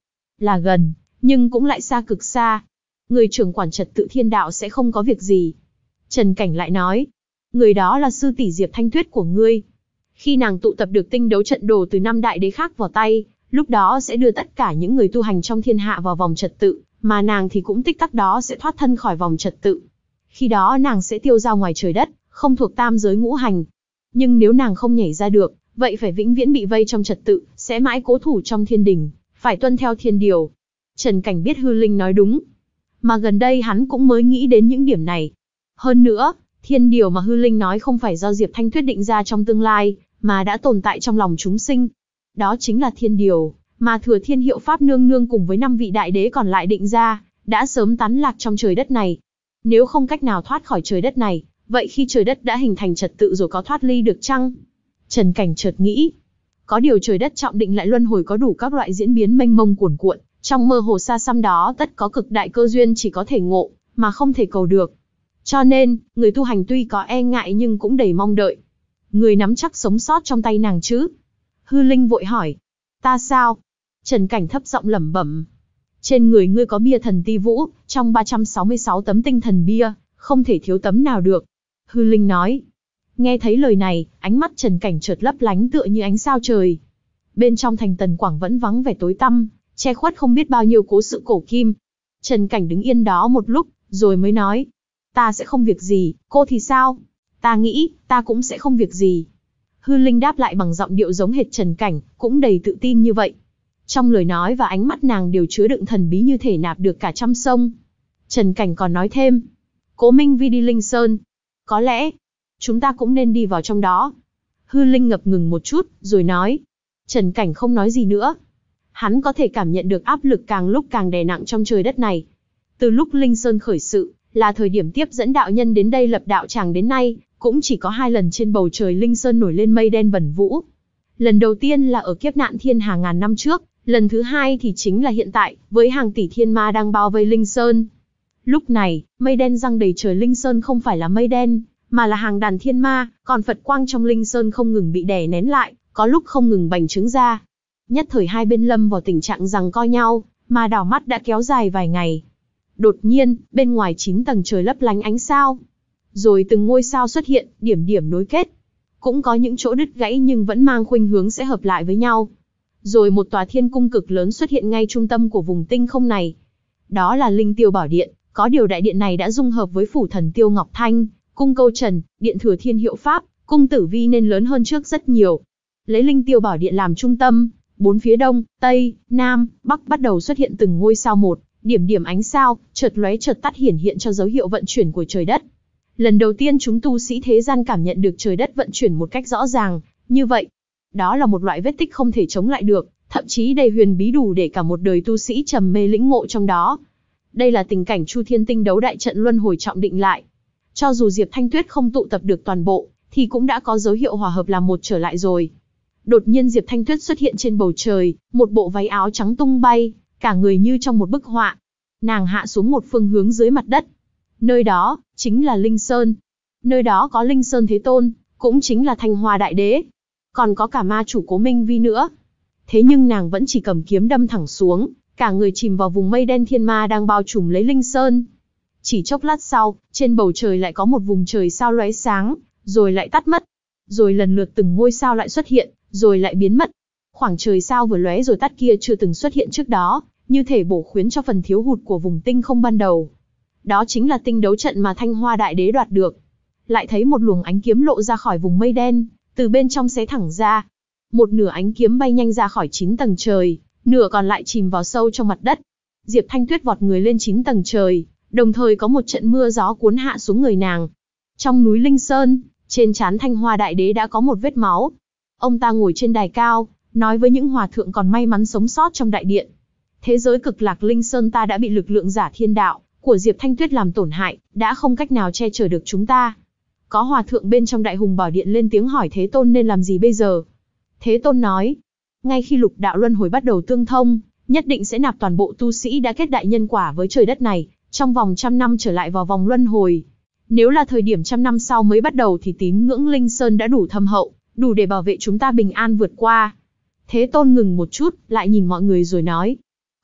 là gần, nhưng cũng lại xa cực xa. Người trưởng quản trật tự thiên đạo sẽ không có việc gì. Trần Cảnh lại nói, người đó là sư tỷ Diệp Thanh Tuyết của ngươi. Khi nàng tụ tập được tinh đấu trận đồ từ năm đại đế khác vào tay, lúc đó sẽ đưa tất cả những người tu hành trong thiên hạ vào vòng trật tự, mà nàng thì cũng tích tắc đó sẽ thoát thân khỏi vòng trật tự. Khi đó nàng sẽ tiêu ra ngoài trời đất, không thuộc tam giới ngũ hành. Nhưng nếu nàng không nhảy ra được, vậy phải vĩnh viễn bị vây trong trật tự, sẽ mãi cố thủ trong thiên đình, phải tuân theo thiên điều. Trần Cảnh biết hư linh nói đúng, mà gần đây hắn cũng mới nghĩ đến những điểm này. Hơn nữa, thiên điều mà hư linh nói không phải do Diệp Thanh Tuyết định ra trong tương lai, mà đã tồn tại trong lòng chúng sinh. Đó chính là thiên điều mà Thừa Thiên Hiệu Pháp nương nương cùng với năm vị đại đế còn lại định ra, đã sớm tán lạc trong trời đất này. Nếu không cách nào thoát khỏi trời đất này, vậy khi trời đất đã hình thành trật tự rồi có thoát ly được chăng? Trần Cảnh chợt nghĩ, có điều trời đất trọng định lại luân hồi có đủ các loại diễn biến mênh mông cuồn cuộn, trong mơ hồ xa xăm đó tất có cực đại cơ duyên chỉ có thể ngộ, mà không thể cầu được. Cho nên, người tu hành tuy có e ngại nhưng cũng đầy mong đợi. Người nắm chắc sống sót trong tay nàng chứ? Hư linh vội hỏi. Ta sao? Trần Cảnh thấp giọng lẩm bẩm. Trên người ngươi có bia thần ti vũ, trong ba trăm sáu mươi sáu tấm tinh thần bia, không thể thiếu tấm nào được. Hư linh nói. Nghe thấy lời này, ánh mắt Trần Cảnh chợt lấp lánh tựa như ánh sao trời. Bên trong thành Tần Quảng vẫn vắng vẻ tối tăm, che khuất không biết bao nhiêu cố sự cổ kim. Trần Cảnh đứng yên đó một lúc, rồi mới nói. Ta sẽ không việc gì, cô thì sao? Ta nghĩ, ta cũng sẽ không việc gì. Hư linh đáp lại bằng giọng điệu giống hệt Trần Cảnh, cũng đầy tự tin như vậy. Trong lời nói và ánh mắt nàng đều chứa đựng thần bí như thể nạp được cả trăm sông. Trần Cảnh còn nói thêm. Cố Minh Vi đi Linh Sơn. Có lẽ, chúng ta cũng nên đi vào trong đó. Hư linh ngập ngừng một chút, rồi nói. Trần Cảnh không nói gì nữa. Hắn có thể cảm nhận được áp lực càng lúc càng đè nặng trong trời đất này. Từ lúc Linh Sơn khởi sự, là thời điểm tiếp dẫn đạo nhân đến đây lập đạo tràng đến nay, cũng chỉ có hai lần trên bầu trời Linh Sơn nổi lên mây đen bẩn vũ. Lần đầu tiên là ở kiếp nạn thiên hà ngàn năm trước, lần thứ hai thì chính là hiện tại, với hàng tỷ thiên ma đang bao vây Linh Sơn. Lúc này, mây đen giăng đầy trời Linh Sơn không phải là mây đen, mà là hàng đàn thiên ma, còn Phật quang trong Linh Sơn không ngừng bị đè nén lại, có lúc không ngừng bành trướng ra. Nhất thời hai bên lâm vào tình trạng giằng co nhau, mà đảo mắt đã kéo dài vài ngày. Đột nhiên, bên ngoài chín tầng trời lấp lánh ánh sao. Rồi từng ngôi sao xuất hiện, điểm điểm nối kết. Cũng có những chỗ đứt gãy nhưng vẫn mang khuynh hướng sẽ hợp lại với nhau. Rồi một tòa thiên cung cực lớn xuất hiện ngay trung tâm của vùng tinh không này. Đó là Linh Tiêu Bảo Điện, có điều đại điện này đã dung hợp với phủ thần Tiêu Ngọc Thanh, cung Câu Trần, điện Thừa Thiên Hiệu Pháp, cung Tử Vi nên lớn hơn trước rất nhiều. Lấy Linh Tiêu Bảo Điện làm trung tâm, bốn phía đông, tây, nam, bắc bắt đầu xuất hiện từng ngôi sao một, điểm điểm ánh sao, chợt lóe chợt tắt hiển hiện cho dấu hiệu vận chuyển của trời đất. Lần đầu tiên chúng tu sĩ thế gian cảm nhận được trời đất vận chuyển một cách rõ ràng, như vậy. Đó là một loại vết tích không thể chống lại được, thậm chí đầy huyền bí đủ để cả một đời tu sĩ trầm mê lĩnh ngộ trong đó. Đây là tình cảnh Chu Thiên Tinh Đấu Đại Trận luân hồi trọng định lại. Cho dù Diệp Thanh Tuyết không tụ tập được toàn bộ, thì cũng đã có dấu hiệu hòa hợp làm một trở lại rồi. Đột nhiên Diệp Thanh Tuyết xuất hiện trên bầu trời, một bộ váy áo trắng tung bay, cả người như trong một bức họa. Nàng hạ xuống một phương hướng dưới mặt đất. Nơi đó, chính là Linh Sơn. Nơi đó có Linh Sơn Thế Tôn, cũng chính là Thanh Hoa Đại Đế. Còn có cả ma chủ Cố Minh Vi nữa. Thế nhưng nàng vẫn chỉ cầm kiếm đâm thẳng xuống, cả người chìm vào vùng mây đen thiên ma đang bao trùm lấy Linh Sơn. Chỉ chốc lát sau, trên bầu trời lại có một vùng trời sao lóe sáng, rồi lại tắt mất. Rồi lần lượt từng ngôi sao lại xuất hiện, rồi lại biến mất. Khoảng trời sao vừa lóe rồi tắt kia chưa từng xuất hiện trước đó, như thể bổ khuyến cho phần thiếu hụt của vùng tinh không ban đầu. Đó chính là tinh đấu trận mà Thanh Hoa Đại Đế đoạt được. Lại thấy một luồng ánh kiếm lộ ra khỏi vùng mây đen, từ bên trong xé thẳng ra. Một nửa ánh kiếm bay nhanh ra khỏi chín tầng trời, nửa còn lại chìm vào sâu trong mặt đất. Diệp Thanh Tuyết vọt người lên chín tầng trời, đồng thời có một trận mưa gió cuốn hạ xuống người nàng. Trong núi Linh Sơn, trên trán Thanh Hoa Đại Đế đã có một vết máu. Ông ta ngồi trên đài cao, nói với những hòa thượng còn may mắn sống sót trong đại điện. Thế giới cực lạc Linh Sơn ta đã bị lực lượng giả thiên đạo của Diệp Thanh Tuyết làm tổn hại, đã không cách nào che chở được chúng ta. Có hòa thượng bên trong Đại Hùng Bảo Điện lên tiếng hỏi Thế Tôn nên làm gì bây giờ. Thế Tôn nói, ngay khi lục đạo luân hồi bắt đầu tương thông, nhất định sẽ nạp toàn bộ tu sĩ đã kết đại nhân quả với trời đất này, trong vòng trăm năm trở lại vào vòng luân hồi. Nếu là thời điểm trăm năm sau mới bắt đầu thì tín ngưỡng Linh Sơn đã đủ thâm hậu, đủ để bảo vệ chúng ta bình an vượt qua. Thế Tôn ngừng một chút, lại nhìn mọi người rồi nói,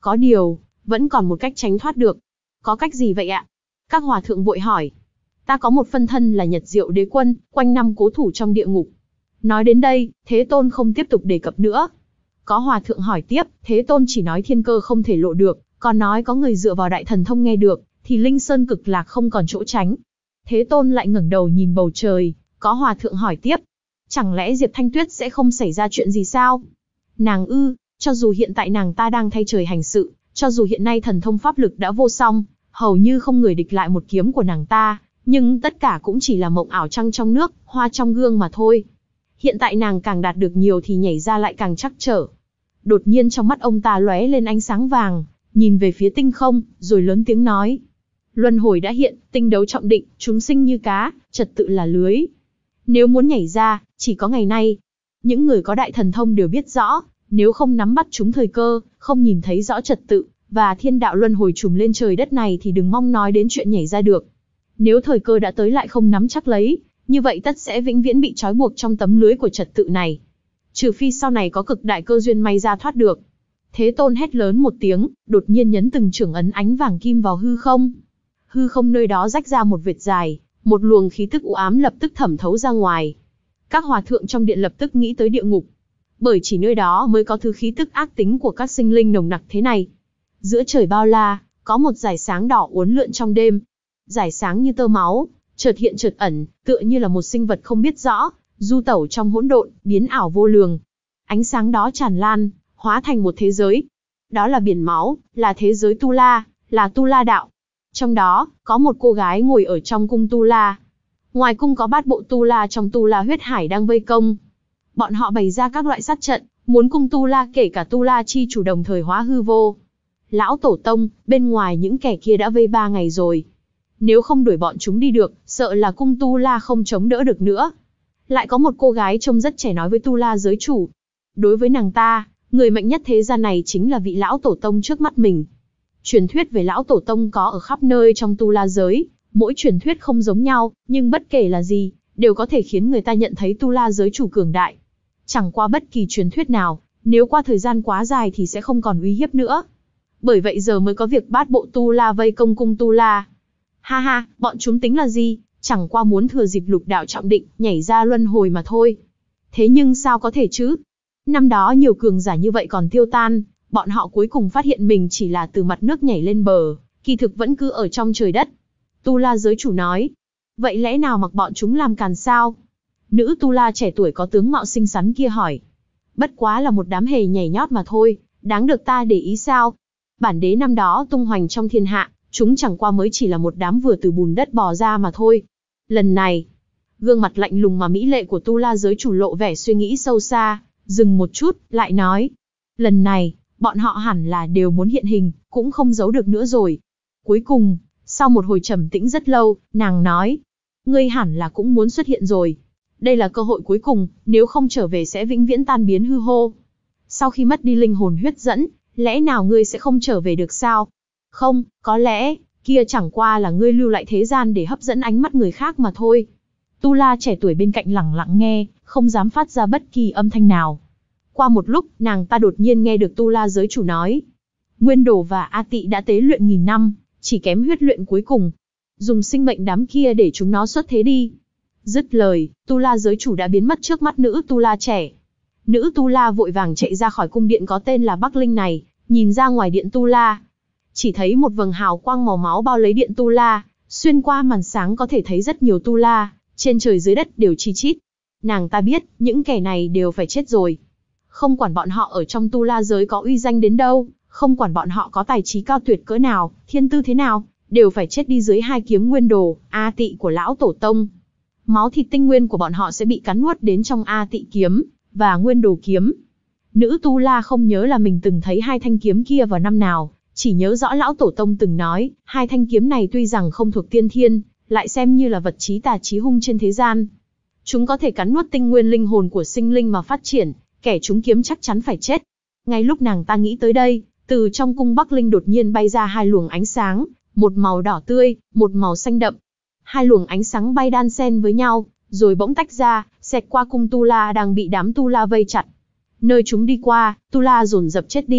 Có điều, vẫn còn một cách tránh thoát được. Có cách gì vậy ạ? Các hòa thượng vội hỏi. Ta có một phân thân là Nhật Diệu Đế Quân, quanh năm cố thủ trong địa ngục. Nói đến đây, Thế Tôn không tiếp tục đề cập nữa. Có hòa thượng hỏi tiếp, Thế Tôn chỉ nói thiên cơ không thể lộ được, còn nói có người dựa vào đại thần thông nghe được, thì Linh Sơn cực lạc không còn chỗ tránh. Thế Tôn lại ngẩng đầu nhìn bầu trời, có hòa thượng hỏi tiếp. Chẳng lẽ Diệp Thanh Tuyết sẽ không xảy ra chuyện gì sao? Nàng ư, cho dù hiện tại nàng ta đang thay trời hành sự, cho dù hiện nay thần thông pháp lực đã vô song, hầu như không người địch lại một kiếm của nàng ta, nhưng tất cả cũng chỉ là mộng ảo trăng trong nước, hoa trong gương mà thôi. Hiện tại nàng càng đạt được nhiều thì nhảy ra lại càng trắc trở. Đột nhiên trong mắt ông ta lóe lên ánh sáng vàng, nhìn về phía tinh không, rồi lớn tiếng nói. Luân hồi đã hiện, tinh đấu trọng định, chúng sinh như cá, trật tự là lưới. Nếu muốn nhảy ra, chỉ có ngày nay. Những người có đại thần thông đều biết rõ, nếu không nắm bắt chúng thời cơ, không nhìn thấy rõ trật tự, và thiên đạo luân hồi trùm lên trời đất này thì đừng mong nói đến chuyện nhảy ra được. Nếu thời cơ đã tới lại không nắm chắc lấy, như vậy tất sẽ vĩnh viễn bị trói buộc trong tấm lưới của trật tự này. Trừ phi sau này có cực đại cơ duyên may ra thoát được. Thế Tôn hét lớn một tiếng, đột nhiên nhấn từng trưởng ấn ánh vàng kim vào hư không. Hư không nơi đó rách ra một vệt dài, một luồng khí tức u ám lập tức thẩm thấu ra ngoài. Các hòa thượng trong điện lập tức nghĩ tới địa ngục. Bởi chỉ nơi đó mới có thứ khí tức ác tính của các sinh linh nồng nặc thế này. Giữa trời bao la, có một dải sáng đỏ uốn lượn trong đêm. Dải sáng như tơ máu, chợt hiện chợt ẩn, tựa như là một sinh vật không biết rõ, du tẩu trong hỗn độn, biến ảo vô lường. Ánh sáng đó tràn lan, hóa thành một thế giới. Đó là biển máu, là thế giới Tu La, là Tu La đạo. Trong đó, có một cô gái ngồi ở trong cung Tu La. Ngoài cung có bát bộ Tu La trong Tu La huyết hải đang vây công. Bọn họ bày ra các loại sát trận, muốn cung Tu La kể cả Tu La chi chủ đồng thời hóa hư vô. Lão Tổ Tông, bên ngoài những kẻ kia đã vây ba ngày rồi. Nếu không đuổi bọn chúng đi được, sợ là cung Tu La không chống đỡ được nữa. Lại có một cô gái trông rất trẻ nói với Tu La giới chủ. Đối với nàng ta, người mạnh nhất thế gian này chính là vị Lão Tổ Tông trước mắt mình. Truyền thuyết về Lão Tổ Tông có ở khắp nơi trong Tu La giới, mỗi truyền thuyết không giống nhau, nhưng bất kể là gì, đều có thể khiến người ta nhận thấy Tu La giới chủ cường đại. Chẳng qua bất kỳ truyền thuyết nào, nếu qua thời gian quá dài thì sẽ không còn uy hiếp nữa. Bởi vậy giờ mới có việc bát bộ Tu La vây công cung Tu La. Ha ha, bọn chúng tính là gì, chẳng qua muốn thừa dịp lục đạo trọng định, nhảy ra luân hồi mà thôi. Thế nhưng sao có thể chứ? Năm đó nhiều cường giả như vậy còn tiêu tan, bọn họ cuối cùng phát hiện mình chỉ là từ mặt nước nhảy lên bờ, kỳ thực vẫn cứ ở trong trời đất. Tu La giới chủ nói, vậy lẽ nào mặc bọn chúng làm càn sao? Nữ Tu La trẻ tuổi có tướng mạo xinh xắn kia hỏi. Bất quá là một đám hề nhảy nhót mà thôi, đáng được ta để ý sao? Bản đế năm đó tung hoành trong thiên hạ, chúng chẳng qua mới chỉ là một đám vừa từ bùn đất bò ra mà thôi. Lần này, gương mặt lạnh lùng mà mỹ lệ của Tu La giới chủ lộ vẻ suy nghĩ sâu xa, dừng một chút, lại nói. Lần này, bọn họ hẳn là đều muốn hiện hình, cũng không giấu được nữa rồi. Cuối cùng, sau một hồi trầm tĩnh rất lâu, nàng nói. Ngươi hẳn là cũng muốn xuất hiện rồi. Đây là cơ hội cuối cùng, nếu không trở về sẽ vĩnh viễn tan biến hư hô. Sau khi mất đi linh hồn huyết dẫn, lẽ nào ngươi sẽ không trở về được sao? Không, có lẽ, kia chẳng qua là ngươi lưu lại thế gian để hấp dẫn ánh mắt người khác mà thôi. Tu La trẻ tuổi bên cạnh lẳng lặng nghe, không dám phát ra bất kỳ âm thanh nào. Qua một lúc, nàng ta đột nhiên nghe được Tu La giới chủ nói. Nguyên Đồ và A Tị đã tế luyện nghìn năm, chỉ kém huyết luyện cuối cùng. Dùng sinh mệnh đám kia để chúng nó xuất thế đi. Dứt lời, Tu La giới chủ đã biến mất trước mắt nữ Tu La trẻ. Nữ Tu La vội vàng chạy ra khỏi cung điện có tên là Bắc Linh này, nhìn ra ngoài điện Tu La. Chỉ thấy một vầng hào quang màu máu bao lấy điện Tu La, xuyên qua màn sáng có thể thấy rất nhiều Tu La, trên trời dưới đất đều chi chít. Nàng ta biết, những kẻ này đều phải chết rồi. Không quản bọn họ ở trong Tu La giới có uy danh đến đâu, không quản bọn họ có tài trí cao tuyệt cỡ nào, thiên tư thế nào, đều phải chết đi dưới hai kiếm Nguyên Đồ, A Tị của Lão Tổ Tông. Máu thịt tinh nguyên của bọn họ sẽ bị cắn nuốt đến trong A Tị kiếm và Nguyên Đồ kiếm. Nữ Tu La không nhớ là mình từng thấy hai thanh kiếm kia vào năm nào, chỉ nhớ rõ Lão Tổ Tông từng nói, hai thanh kiếm này tuy rằng không thuộc tiên thiên, lại xem như là vật chí tà chí hung trên thế gian. Chúng có thể cắn nuốt tinh nguyên linh hồn của sinh linh mà phát triển, kẻ chúng kiếm chắc chắn phải chết. Ngay lúc nàng ta nghĩ tới đây, từ trong cung Bắc Linh đột nhiên bay ra hai luồng ánh sáng, một màu đỏ tươi, một màu xanh đậm. Hai luồng ánh sáng bay đan xen với nhau, rồi bỗng tách ra, xẹt qua cung Tu La đang bị đám Tu La vây chặt. Nơi chúng đi qua, Tu La dồn dập chết đi,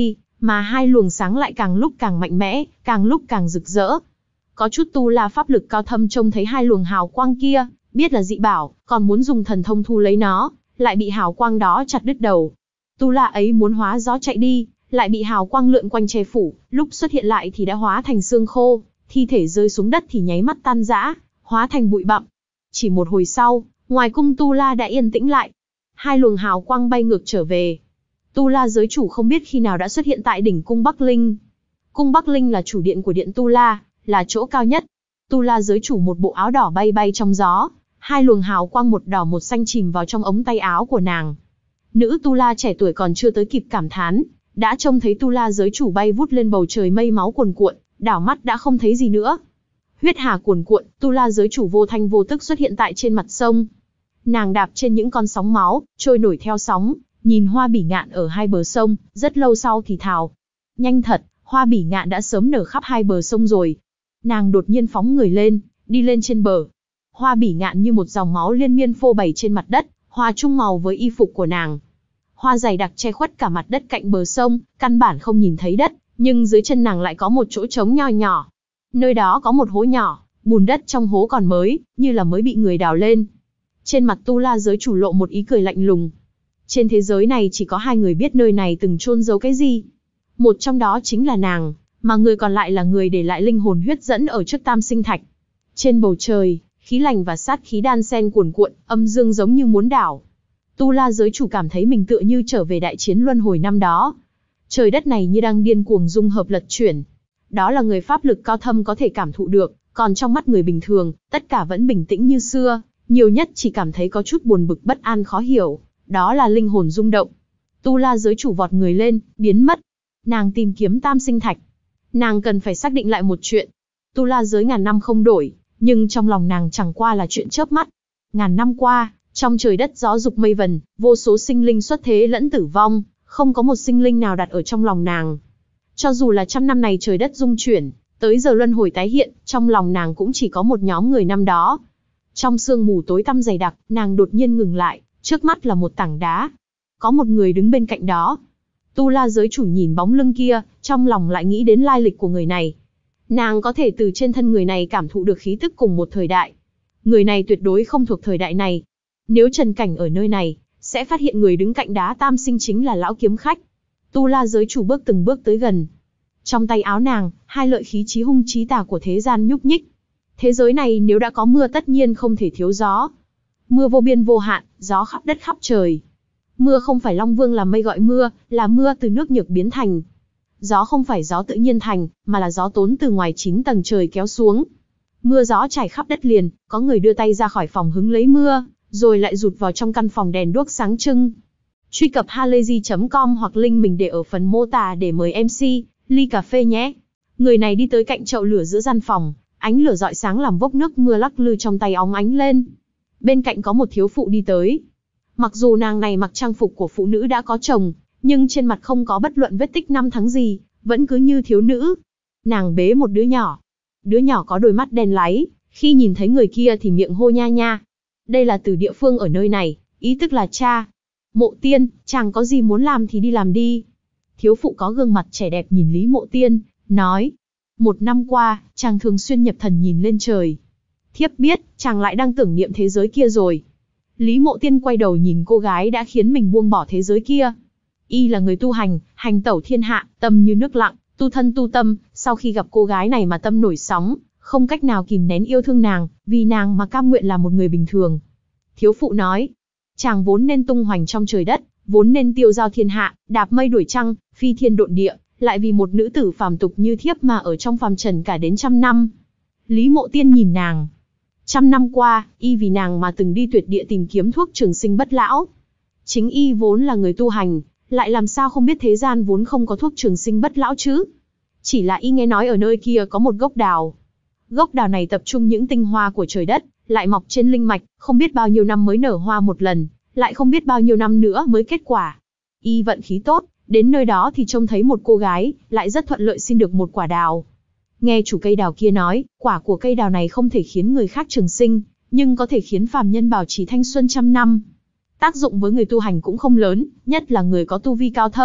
mà hai luồng sáng lại càng lúc càng mạnh mẽ, càng lúc càng rực rỡ. Có chút tu la pháp lực cao thâm trông thấy hai luồng hào quang kia, biết là dị bảo, còn muốn dùng thần thông thu lấy nó, lại bị hào quang đó chặt đứt đầu. Tu la ấy muốn hóa gió chạy đi, lại bị hào quang lượn quanh che phủ, lúc xuất hiện lại thì đã hóa thành xương khô, thi thể rơi xuống đất thì nháy mắt tan rã, hóa thành bụi bặm. Chỉ một hồi sau, ngoài cung tu la đã yên tĩnh lại. Hai luồng hào quang bay ngược trở về. Tu la giới chủ không biết khi nào đã xuất hiện tại đỉnh cung Bắc Linh. Cung Bắc Linh là chủ điện của điện tu la, là chỗ cao nhất. Tu la giới chủ một bộ áo đỏ bay bay trong gió, hai luồng hào quang một đỏ một xanh chìm vào trong ống tay áo của nàng. Nữ tu la trẻ tuổi còn chưa tới kịp cảm thán, đã trông thấy tu la giới chủ bay vút lên bầu trời mây máu cuồn cuộn, đảo mắt đã không thấy gì nữa. Huyết hà cuồn cuộn, tu la giới chủ vô thanh vô tức xuất hiện tại trên mặt sông. Nàng đạp trên những con sóng máu, trôi nổi theo sóng, nhìn hoa bỉ ngạn ở hai bờ sông, rất lâu sau thì thào. Nhanh thật, hoa bỉ ngạn đã sớm nở khắp hai bờ sông rồi. Nàng đột nhiên phóng người lên, đi lên trên bờ. Hoa bỉ ngạn như một dòng máu liên miên phô bày trên mặt đất, hòa chung màu với y phục của nàng. Hoa dày đặc che khuất cả mặt đất cạnh bờ sông, căn bản không nhìn thấy đất, nhưng dưới chân nàng lại có một chỗ trống nho nhỏ. Nơi đó có một hố nhỏ, bùn đất trong hố còn mới, như là mới bị người đào lên. Trên mặt tu la giới chủ lộ một ý cười lạnh lùng. Trên thế giới này chỉ có hai người biết nơi này từng chôn giấu cái gì. Một trong đó chính là nàng, mà người còn lại là người để lại linh hồn huyết dẫn ở trước tam sinh thạch. Trên bầu trời, khí lạnh và sát khí đan xen cuồn cuộn, âm dương giống như muốn đảo. Tu la giới chủ cảm thấy mình tựa như trở về đại chiến luân hồi năm đó. Trời đất này như đang điên cuồng dung hợp lật chuyển. Đó là người pháp lực cao thâm có thể cảm thụ được, còn trong mắt người bình thường, tất cả vẫn bình tĩnh như xưa, nhiều nhất chỉ cảm thấy có chút buồn bực bất an khó hiểu, đó là linh hồn rung động. Tu la giới chủ vọt người lên, biến mất. Nàng tìm kiếm tam sinh thạch. Nàng cần phải xác định lại một chuyện. Tu la giới ngàn năm không đổi, nhưng trong lòng nàng chẳng qua là chuyện chớp mắt. Ngàn năm qua, trong trời đất gió dục mây vần, vô số sinh linh xuất thế lẫn tử vong, không có một sinh linh nào đặt ở trong lòng nàng. Cho dù là trăm năm này trời đất rung chuyển, tới giờ luân hồi tái hiện, trong lòng nàng cũng chỉ có một nhóm người năm đó. Trong sương mù tối tăm dày đặc, nàng đột nhiên ngừng lại, trước mắt là một tảng đá. Có một người đứng bên cạnh đó. Tu la giới chủ nhìn bóng lưng kia, trong lòng lại nghĩ đến lai lịch của người này. Nàng có thể từ trên thân người này cảm thụ được khí tức cùng một thời đại. Người này tuyệt đối không thuộc thời đại này. Nếu Trần Cảnh ở nơi này, sẽ phát hiện người đứng cạnh đá tam sinh chính là lão kiếm khách. Tu la giới chủ bước từng bước tới gần. Trong tay áo nàng, hai lợi khí chí hung chí tà của thế gian nhúc nhích. Thế giới này nếu đã có mưa tất nhiên không thể thiếu gió. Mưa vô biên vô hạn, gió khắp đất khắp trời. Mưa không phải Long Vương làm mây gọi mưa, là mưa từ nước nhược biến thành. Gió không phải gió tự nhiên thành, mà là gió tốn từ ngoài chín tầng trời kéo xuống. Mưa gió chảy khắp đất liền, có người đưa tay ra khỏi phòng hứng lấy mưa, rồi lại rụt vào trong căn phòng đèn đuốc sáng trưng. Truy cập halayzi chấm com hoặc link mình để ở phần mô tả để mời em xê, ly cà phê nhé. Người này đi tới cạnh chậu lửa giữa gian phòng, ánh lửa rọi sáng làm vốc nước mưa lắc lư trong tay óng ánh lên. Bên cạnh có một thiếu phụ đi tới. Mặc dù nàng này mặc trang phục của phụ nữ đã có chồng, nhưng trên mặt không có bất luận vết tích năm tháng gì, vẫn cứ như thiếu nữ. Nàng bế một đứa nhỏ. Đứa nhỏ có đôi mắt đen láy, khi nhìn thấy người kia thì miệng hô nha nha. Đây là từ địa phương ở nơi này, ý tức là cha. Mộ Tiên, chàng có gì muốn làm thì đi làm đi. Thiếu phụ có gương mặt trẻ đẹp nhìn Lý Mộ Tiên, nói. Một năm qua, chàng thường xuyên nhập thần nhìn lên trời. Thiếp biết, chàng lại đang tưởng niệm thế giới kia rồi. Lý Mộ Tiên quay đầu nhìn cô gái đã khiến mình buông bỏ thế giới kia. Y là người tu hành, hành tẩu thiên hạ, tâm như nước lặng, tu thân tu tâm, sau khi gặp cô gái này mà tâm nổi sóng, không cách nào kìm nén yêu thương nàng, vì nàng mà cam nguyện là một người bình thường. Thiếu phụ nói, chàng vốn nên tung hoành trong trời đất, vốn nên tiêu giao thiên hạ, đạp mây đuổi trăng, phi thiên độn địa, lại vì một nữ tử phàm tục như thiếp mà ở trong phàm trần cả đến trăm năm. Lý Mộ Tiên nhìn nàng. Trăm năm qua, y vì nàng mà từng đi tuyệt địa tìm kiếm thuốc trường sinh bất lão. Chính y vốn là người tu hành, lại làm sao không biết thế gian vốn không có thuốc trường sinh bất lão chứ? Chỉ là y nghe nói ở nơi kia có một gốc đào. Gốc đào này tập trung những tinh hoa của trời đất, lại mọc trên linh mạch, không biết bao nhiêu năm mới nở hoa một lần, lại không biết bao nhiêu năm nữa mới kết quả. Y vận khí tốt, đến nơi đó thì trông thấy một cô gái, lại rất thuận lợi xin được một quả đào. Nghe chủ cây đào kia nói, quả của cây đào này không thể khiến người khác trường sinh, nhưng có thể khiến phàm nhân bảo trì thanh xuân trăm năm. Tác dụng với người tu hành cũng không lớn, nhất là người có tu vi cao thâm,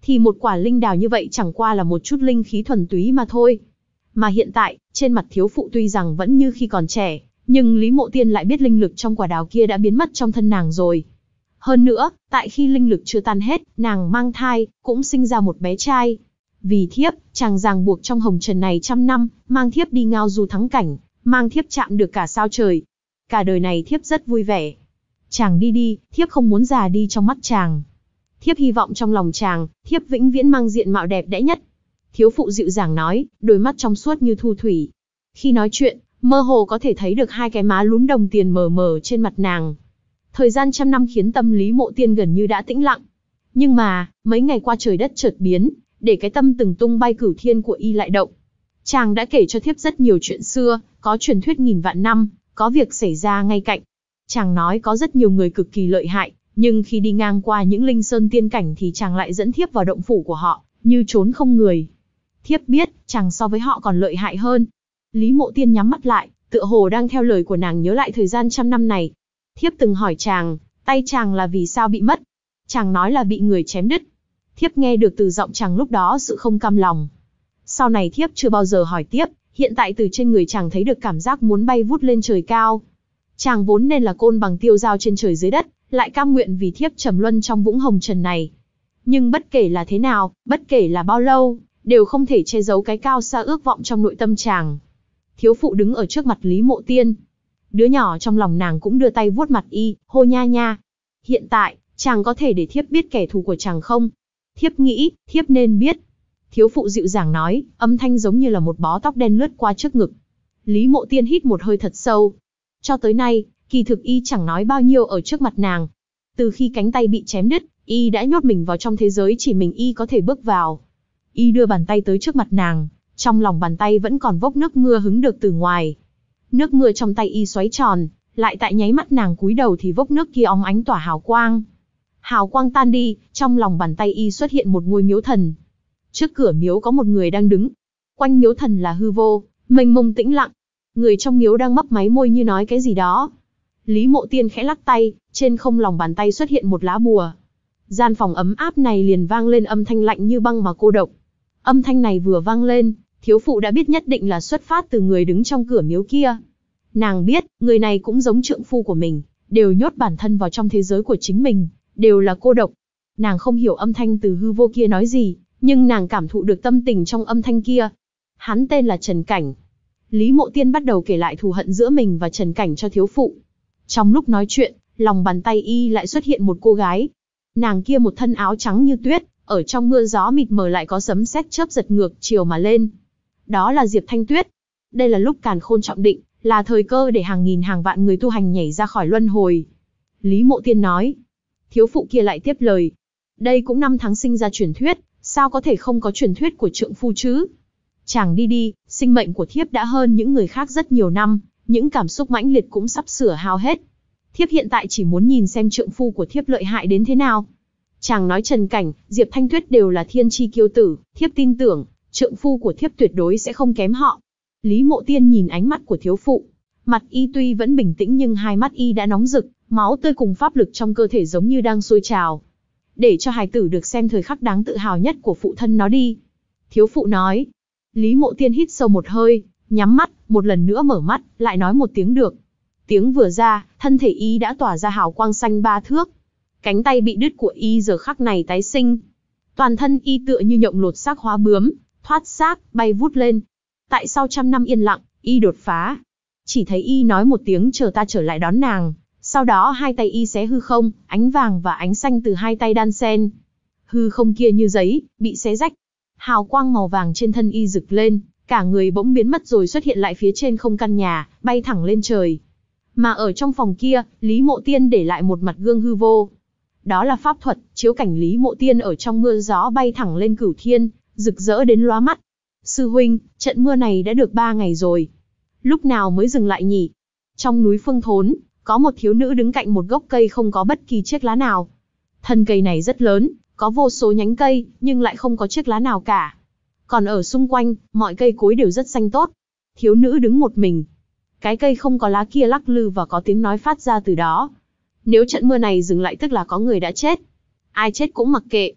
thì một quả linh đào như vậy chẳng qua là một chút linh khí thuần túy mà thôi. Mà hiện tại, trên mặt thiếu phụ tuy rằng vẫn như khi còn trẻ, nhưng Lý Mộ Tiên lại biết linh lực trong quả đào kia đã biến mất trong thân nàng rồi. Hơn nữa, tại khi linh lực chưa tan hết, nàng mang thai, cũng sinh ra một bé trai. Vì thiếp, chàng ràng buộc trong hồng trần này trăm năm, mang thiếp đi ngao du thắng cảnh, mang thiếp chạm được cả sao trời. Cả đời này thiếp rất vui vẻ. Chàng đi đi, thiếp không muốn già đi trong mắt chàng. Thiếp hy vọng trong lòng chàng, thiếp vĩnh viễn mang diện mạo đẹp đẽ nhất. Thiếu phụ dịu dàng nói, đôi mắt trong suốt như thu thủy. Khi nói chuyện, mơ hồ có thể thấy được hai cái má lúm đồng tiền mờ mờ trên mặt nàng. Thời gian trăm năm khiến tâm Lý Mộ Tiên gần như đã tĩnh lặng. Nhưng mà, mấy ngày qua trời đất chợt biến, để cái tâm từng tung bay cửu thiên của y lại động. Chàng đã kể cho thiếp rất nhiều chuyện xưa, có truyền thuyết nghìn vạn năm, có việc xảy ra ngay cạnh. Chàng nói có rất nhiều người cực kỳ lợi hại, nhưng khi đi ngang qua những linh sơn tiên cảnh thì chàng lại dẫn thiếp vào động phủ của họ, như trốn không người. Thiếp biết, chàng so với họ còn lợi hại hơn. Lý Mộ Tiên nhắm mắt lại, tựa hồ đang theo lời của nàng nhớ lại thời gian trăm năm này. Thiếp từng hỏi chàng, tay chàng là vì sao bị mất? Chàng nói là bị người chém đứt. Thiếp nghe được từ giọng chàng lúc đó sự không cam lòng. Sau này thiếp chưa bao giờ hỏi tiếp, hiện tại từ trên người chàng thấy được cảm giác muốn bay vút lên trời cao. Chàng vốn nên là côn bằng tiêu dao trên trời dưới đất, lại cam nguyện vì thiếp trầm luân trong vũng hồng trần này. Nhưng bất kể là thế nào, bất kể là bao lâu, đều không thể che giấu cái cao xa ước vọng trong nội tâm chàng. Thiếu phụ đứng ở trước mặt Lý Mộ Tiên. Đứa nhỏ trong lòng nàng cũng đưa tay vuốt mặt y, hô nha nha. Hiện tại, chàng có thể để thiếp biết kẻ thù của chàng không? Thiếp nghĩ, thiếp nên biết. Thiếu phụ dịu dàng nói, âm thanh giống như là một bó tóc đen lướt qua trước ngực. Lý Mộ Tiên hít một hơi thật sâu. Cho tới nay, kỳ thực y chẳng nói bao nhiêu ở trước mặt nàng. Từ khi cánh tay bị chém đứt, y đã nhốt mình vào trong thế giới chỉ mình y có thể bước vào. Y đưa bàn tay tới trước mặt nàng, trong lòng bàn tay vẫn còn vốc nước mưa hứng được từ ngoài. Nước mưa trong tay y xoáy tròn, lại tại nháy mắt nàng cúi đầu thì vốc nước kia óng ánh tỏa hào quang. Hào quang tan đi, trong lòng bàn tay y xuất hiện một ngôi miếu thần. Trước cửa miếu có một người đang đứng. Quanh miếu thần là hư vô, mênh mông tĩnh lặng. Người trong miếu đang mấp máy môi như nói cái gì đó. Lý Mộ Tiên khẽ lắc tay, trên không lòng bàn tay xuất hiện một lá bùa. Gian phòng ấm áp này liền vang lên âm thanh lạnh như băng mà cô độc. Âm thanh này vừa vang lên, thiếu phụ đã biết nhất định là xuất phát từ người đứng trong cửa miếu kia. Nàng biết, người này cũng giống trượng phu của mình, đều nhốt bản thân vào trong thế giới của chính mình, đều là cô độc. Nàng không hiểu âm thanh từ hư vô kia nói gì, nhưng nàng cảm thụ được tâm tình trong âm thanh kia. Hắn tên là Trần Cảnh. Lý Mộ Tiên bắt đầu kể lại thù hận giữa mình và Trần Cảnh cho thiếu phụ. Trong lúc nói chuyện, lòng bàn tay y lại xuất hiện một cô gái. Nàng kia một thân áo trắng như tuyết, ở trong mưa gió mịt mờ lại có sấm sét chớp giật ngược chiều mà lên. Đó là Diệp Thanh Tuyết. Đây là lúc càn khôn trọng định, là thời cơ để hàng nghìn hàng vạn người tu hành nhảy ra khỏi luân hồi. Lý Mộ Tiên nói. Thiếu phụ kia lại tiếp lời. Đây cũng năm tháng sinh ra truyền thuyết, sao có thể không có truyền thuyết của trượng phu chứ? Chàng đi đi, sinh mệnh của thiếp đã hơn những người khác rất nhiều năm, những cảm xúc mãnh liệt cũng sắp sửa hao hết. Thiếp hiện tại chỉ muốn nhìn xem trượng phu của thiếp lợi hại đến thế nào. Chàng nói Trần Cảnh, Diệp Thanh Tuyết đều là thiên chi kiêu tử, thiếp tin tưởng, trượng phu của thiếp tuyệt đối sẽ không kém họ. Lý Mộ Tiên nhìn ánh mắt của thiếu phụ. Mặt y tuy vẫn bình tĩnh nhưng hai mắt y đã nóng rực, máu tươi cùng pháp lực trong cơ thể giống như đang sôi trào. Để cho hài tử được xem thời khắc đáng tự hào nhất của phụ thân nó đi. Thiếu phụ nói. Lý Mộ Tiên hít sâu một hơi, nhắm mắt, một lần nữa mở mắt, lại nói một tiếng được. Tiếng vừa ra, thân thể y đã tỏa ra hào quang xanh ba thước. Cánh tay bị đứt của y giờ khắc này tái sinh. Toàn thân y tựa như nhộng lột xác hóa bướm, thoát xác, bay vút lên. Tại sau trăm năm yên lặng, y đột phá. Chỉ thấy y nói một tiếng chờ ta trở lại đón nàng. Sau đó hai tay y xé hư không, ánh vàng và ánh xanh từ hai tay đan xen. Hư không kia như giấy, bị xé rách. Hào quang màu vàng trên thân y rực lên, cả người bỗng biến mất rồi xuất hiện lại phía trên không căn nhà, bay thẳng lên trời. Mà ở trong phòng kia, Lý Mộ Tiên để lại một mặt gương hư vô. Đó là pháp thuật, chiếu cảnh Lý Mộ Tiên ở trong mưa gió bay thẳng lên cửu thiên, rực rỡ đến lóa mắt. Sư huynh, trận mưa này đã được ba ngày rồi. Lúc nào mới dừng lại nhỉ? Trong núi Phương Thốn, có một thiếu nữ đứng cạnh một gốc cây không có bất kỳ chiếc lá nào. Thân cây này rất lớn, có vô số nhánh cây, nhưng lại không có chiếc lá nào cả. Còn ở xung quanh, mọi cây cối đều rất xanh tốt. Thiếu nữ đứng một mình. Cái cây không có lá kia lắc lư và có tiếng nói phát ra từ đó. Nếu trận mưa này dừng lại tức là có người đã chết. Ai chết cũng mặc kệ.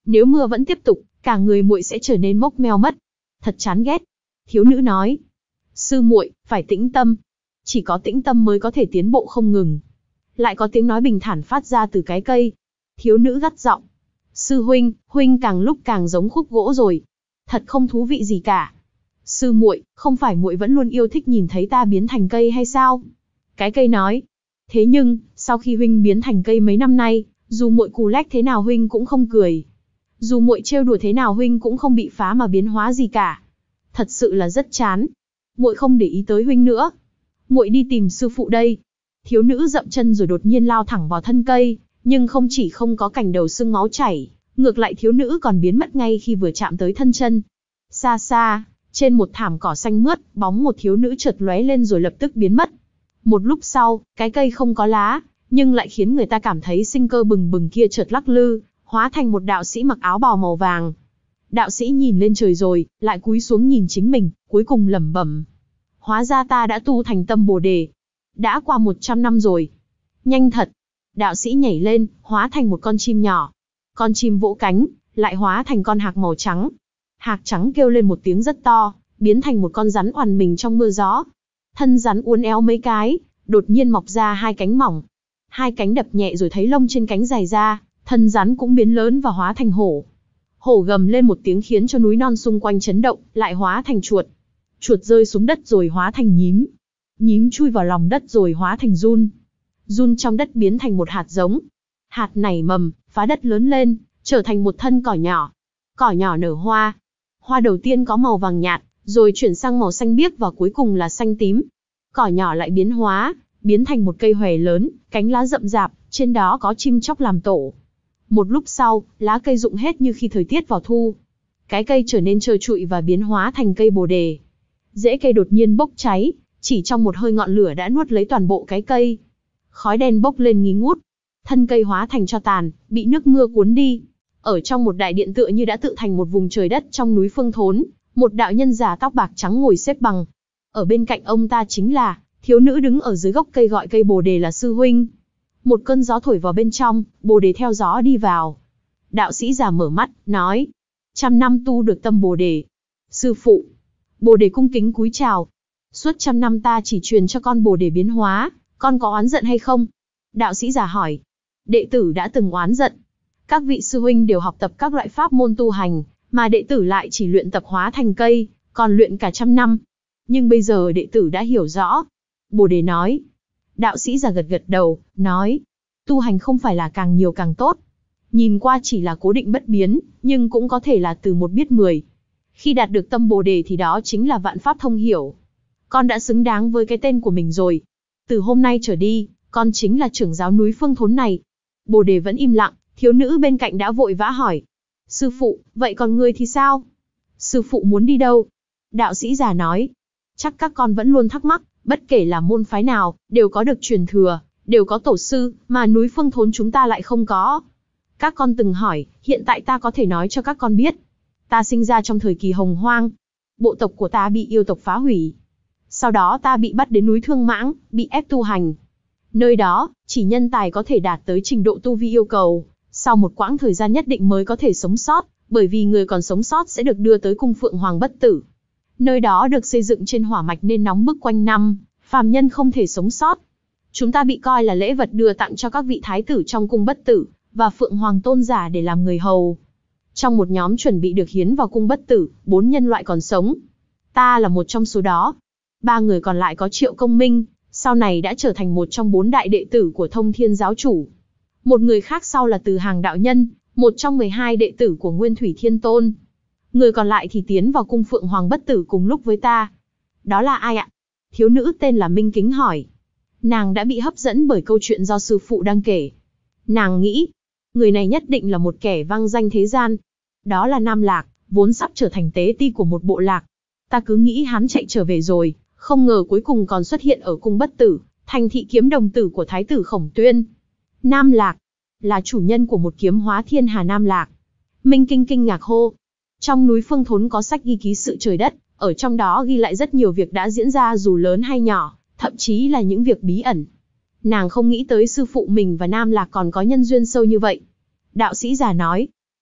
Nếu mưa vẫn tiếp tục, cả người muội sẽ trở nên mốc meo mất. Thật chán ghét. Thiếu nữ nói. Sư muội, phải tĩnh tâm. Chỉ có tĩnh tâm mới có thể tiến bộ không ngừng. Lại có tiếng nói bình thản phát ra từ cái cây. Thiếu nữ gắt giọng. Sư huynh, huynh càng lúc càng giống khúc gỗ rồi. Thật không thú vị gì cả. Sư muội, không phải muội vẫn luôn yêu thích nhìn thấy ta biến thành cây hay sao? Cái cây nói. Thế nhưng, sau khi huynh biến thành cây mấy năm nay, dù muội cù lách thế nào huynh cũng không cười. Dù muội trêu đùa thế nào huynh cũng không bị phá mà biến hóa gì cả. Thật sự là rất chán. Muội không để ý tới huynh nữa. Muội đi tìm sư phụ đây. Thiếu nữ dậm chân rồi đột nhiên lao thẳng vào thân cây, nhưng không chỉ không có cảnh đầu sưng máu chảy, ngược lại thiếu nữ còn biến mất ngay khi vừa chạm tới thân chân. Xa xa, trên một thảm cỏ xanh mướt, bóng một thiếu nữ chợt lóe lên rồi lập tức biến mất. Một lúc sau, cái cây không có lá, nhưng lại khiến người ta cảm thấy sinh cơ bừng bừng kia chợt lắc lư, hóa thành một đạo sĩ mặc áo bào màu vàng. Đạo sĩ nhìn lên trời rồi, lại cúi xuống nhìn chính mình, cuối cùng lẩm bẩm. Hóa ra ta đã tu thành tâm Bồ Đề. Đã qua một trăm năm rồi. Nhanh thật. Đạo sĩ nhảy lên, hóa thành một con chim nhỏ. Con chim vỗ cánh, lại hóa thành con hạc màu trắng. Hạc trắng kêu lên một tiếng rất to, biến thành một con rắn oằn mình trong mưa gió. Thân rắn uốn éo mấy cái, đột nhiên mọc ra hai cánh mỏng. Hai cánh đập nhẹ rồi thấy lông trên cánh dài ra, thân rắn cũng biến lớn và hóa thành hổ. Hổ gầm lên một tiếng khiến cho núi non xung quanh chấn động, lại hóa thành chuột. Chuột rơi xuống đất rồi hóa thành nhím. Nhím chui vào lòng đất rồi hóa thành giun. Giun trong đất biến thành một hạt giống. Hạt nảy mầm, phá đất lớn lên, trở thành một thân cỏ nhỏ. Cỏ nhỏ nở hoa. Hoa đầu tiên có màu vàng nhạt, rồi chuyển sang màu xanh biếc và cuối cùng là xanh tím. Cỏ nhỏ lại biến hóa, biến thành một cây hòe lớn, cánh lá rậm rạp, trên đó có chim chóc làm tổ. Một lúc sau, lá cây rụng hết như khi thời tiết vào thu. Cái cây trở nên trơ trụi và biến hóa thành cây Bồ Đề. Rễ cây đột nhiên bốc cháy, chỉ trong một hơi ngọn lửa đã nuốt lấy toàn bộ cái cây. Khói đen bốc lên nghi ngút. Thân cây hóa thành tro tàn, bị nước mưa cuốn đi. Ở trong một đại điện tựa như đã tự thành một vùng trời đất trong núi Phương Thốn, một đạo nhân già tóc bạc trắng ngồi xếp bằng. Ở bên cạnh ông ta chính là thiếu nữ đứng ở dưới gốc cây gọi cây Bồ Đề là sư huynh. Một cơn gió thổi vào bên trong, Bồ Đề theo gió đi vào. Đạo sĩ già mở mắt, nói. Trăm năm tu được tâm Bồ Đề. Sư phụ. Bồ Đề cung kính cúi chào. Suốt trăm năm ta chỉ truyền cho con Bồ Đề biến hóa, con có oán giận hay không? Đạo sĩ già hỏi. Đệ tử đã từng oán giận. Các vị sư huynh đều học tập các loại pháp môn tu hành, mà đệ tử lại chỉ luyện tập hóa thành cây, còn luyện cả trăm năm. Nhưng bây giờ đệ tử đã hiểu rõ. Bồ Đề nói. Đạo sĩ già gật gật đầu, nói. Tu hành không phải là càng nhiều càng tốt. Nhìn qua chỉ là cố định bất biến, nhưng cũng có thể là từ một biết mười. Khi đạt được tâm Bồ Đề thì đó chính là vạn pháp thông hiểu. Con đã xứng đáng với cái tên của mình rồi. Từ hôm nay trở đi, con chính là trưởng giáo núi Phương Thốn này. Bồ Đề vẫn im lặng, thiếu nữ bên cạnh đã vội vã hỏi. Sư phụ, vậy còn ngươi thì sao? Sư phụ muốn đi đâu? Đạo sĩ già nói. Chắc các con vẫn luôn thắc mắc, bất kể là môn phái nào, đều có được truyền thừa, đều có tổ sư, mà núi Phương Thốn chúng ta lại không có. Các con từng hỏi, hiện tại ta có thể nói cho các con biết. Ta sinh ra trong thời kỳ hồng hoang. Bộ tộc của ta bị yêu tộc phá hủy. Sau đó ta bị bắt đến núi Thương Mãng, bị ép tu hành. Nơi đó, chỉ nhân tài có thể đạt tới trình độ tu vi yêu cầu. Sau một quãng thời gian nhất định mới có thể sống sót, bởi vì người còn sống sót sẽ được đưa tới cung Phượng Hoàng Bất Tử. Nơi đó được xây dựng trên hỏa mạch nên nóng bức quanh năm, phàm nhân không thể sống sót. Chúng ta bị coi là lễ vật đưa tặng cho các vị thái tử trong cung Bất Tử, và Phượng Hoàng tôn giả để làm người hầu. Trong một nhóm chuẩn bị được hiến vào cung Bất Tử, bốn nhân loại còn sống. Ta là một trong số đó. Ba người còn lại có Triệu Công Minh, sau này đã trở thành một trong bốn đại đệ tử của Thông Thiên giáo chủ. Một người khác sau là Từ Hàng đạo nhân, một trong mười hai đệ tử của Nguyên Thủy Thiên Tôn. Người còn lại thì tiến vào cung Phượng Hoàng Bất Tử cùng lúc với ta. Đó là ai ạ? Thiếu nữ tên là Minh Kính hỏi. Nàng đã bị hấp dẫn bởi câu chuyện do sư phụ đang kể. Nàng nghĩ, người này nhất định là một kẻ vang danh thế gian. Đó là Nam Lạc, vốn sắp trở thành tế ti của một bộ lạc. Ta cứ nghĩ hắn chạy trở về rồi, không ngờ cuối cùng còn xuất hiện ở cung Bất Tử, thành thị kiếm đồng tử của Thái tử Khổng Tuyên. Nam Lạc, là chủ nhân của một kiếm hóa thiên hà Nam Lạc. Minh Kinh kinh ngạc hô. Trong núi Phương Thốn có sách ghi ký sự trời đất, ở trong đó ghi lại rất nhiều việc đã diễn ra dù lớn hay nhỏ, thậm chí là những việc bí ẩn. Nàng không nghĩ tới sư phụ mình và Nam Lạc còn có nhân duyên sâu như vậy. Đạo sĩ già nói.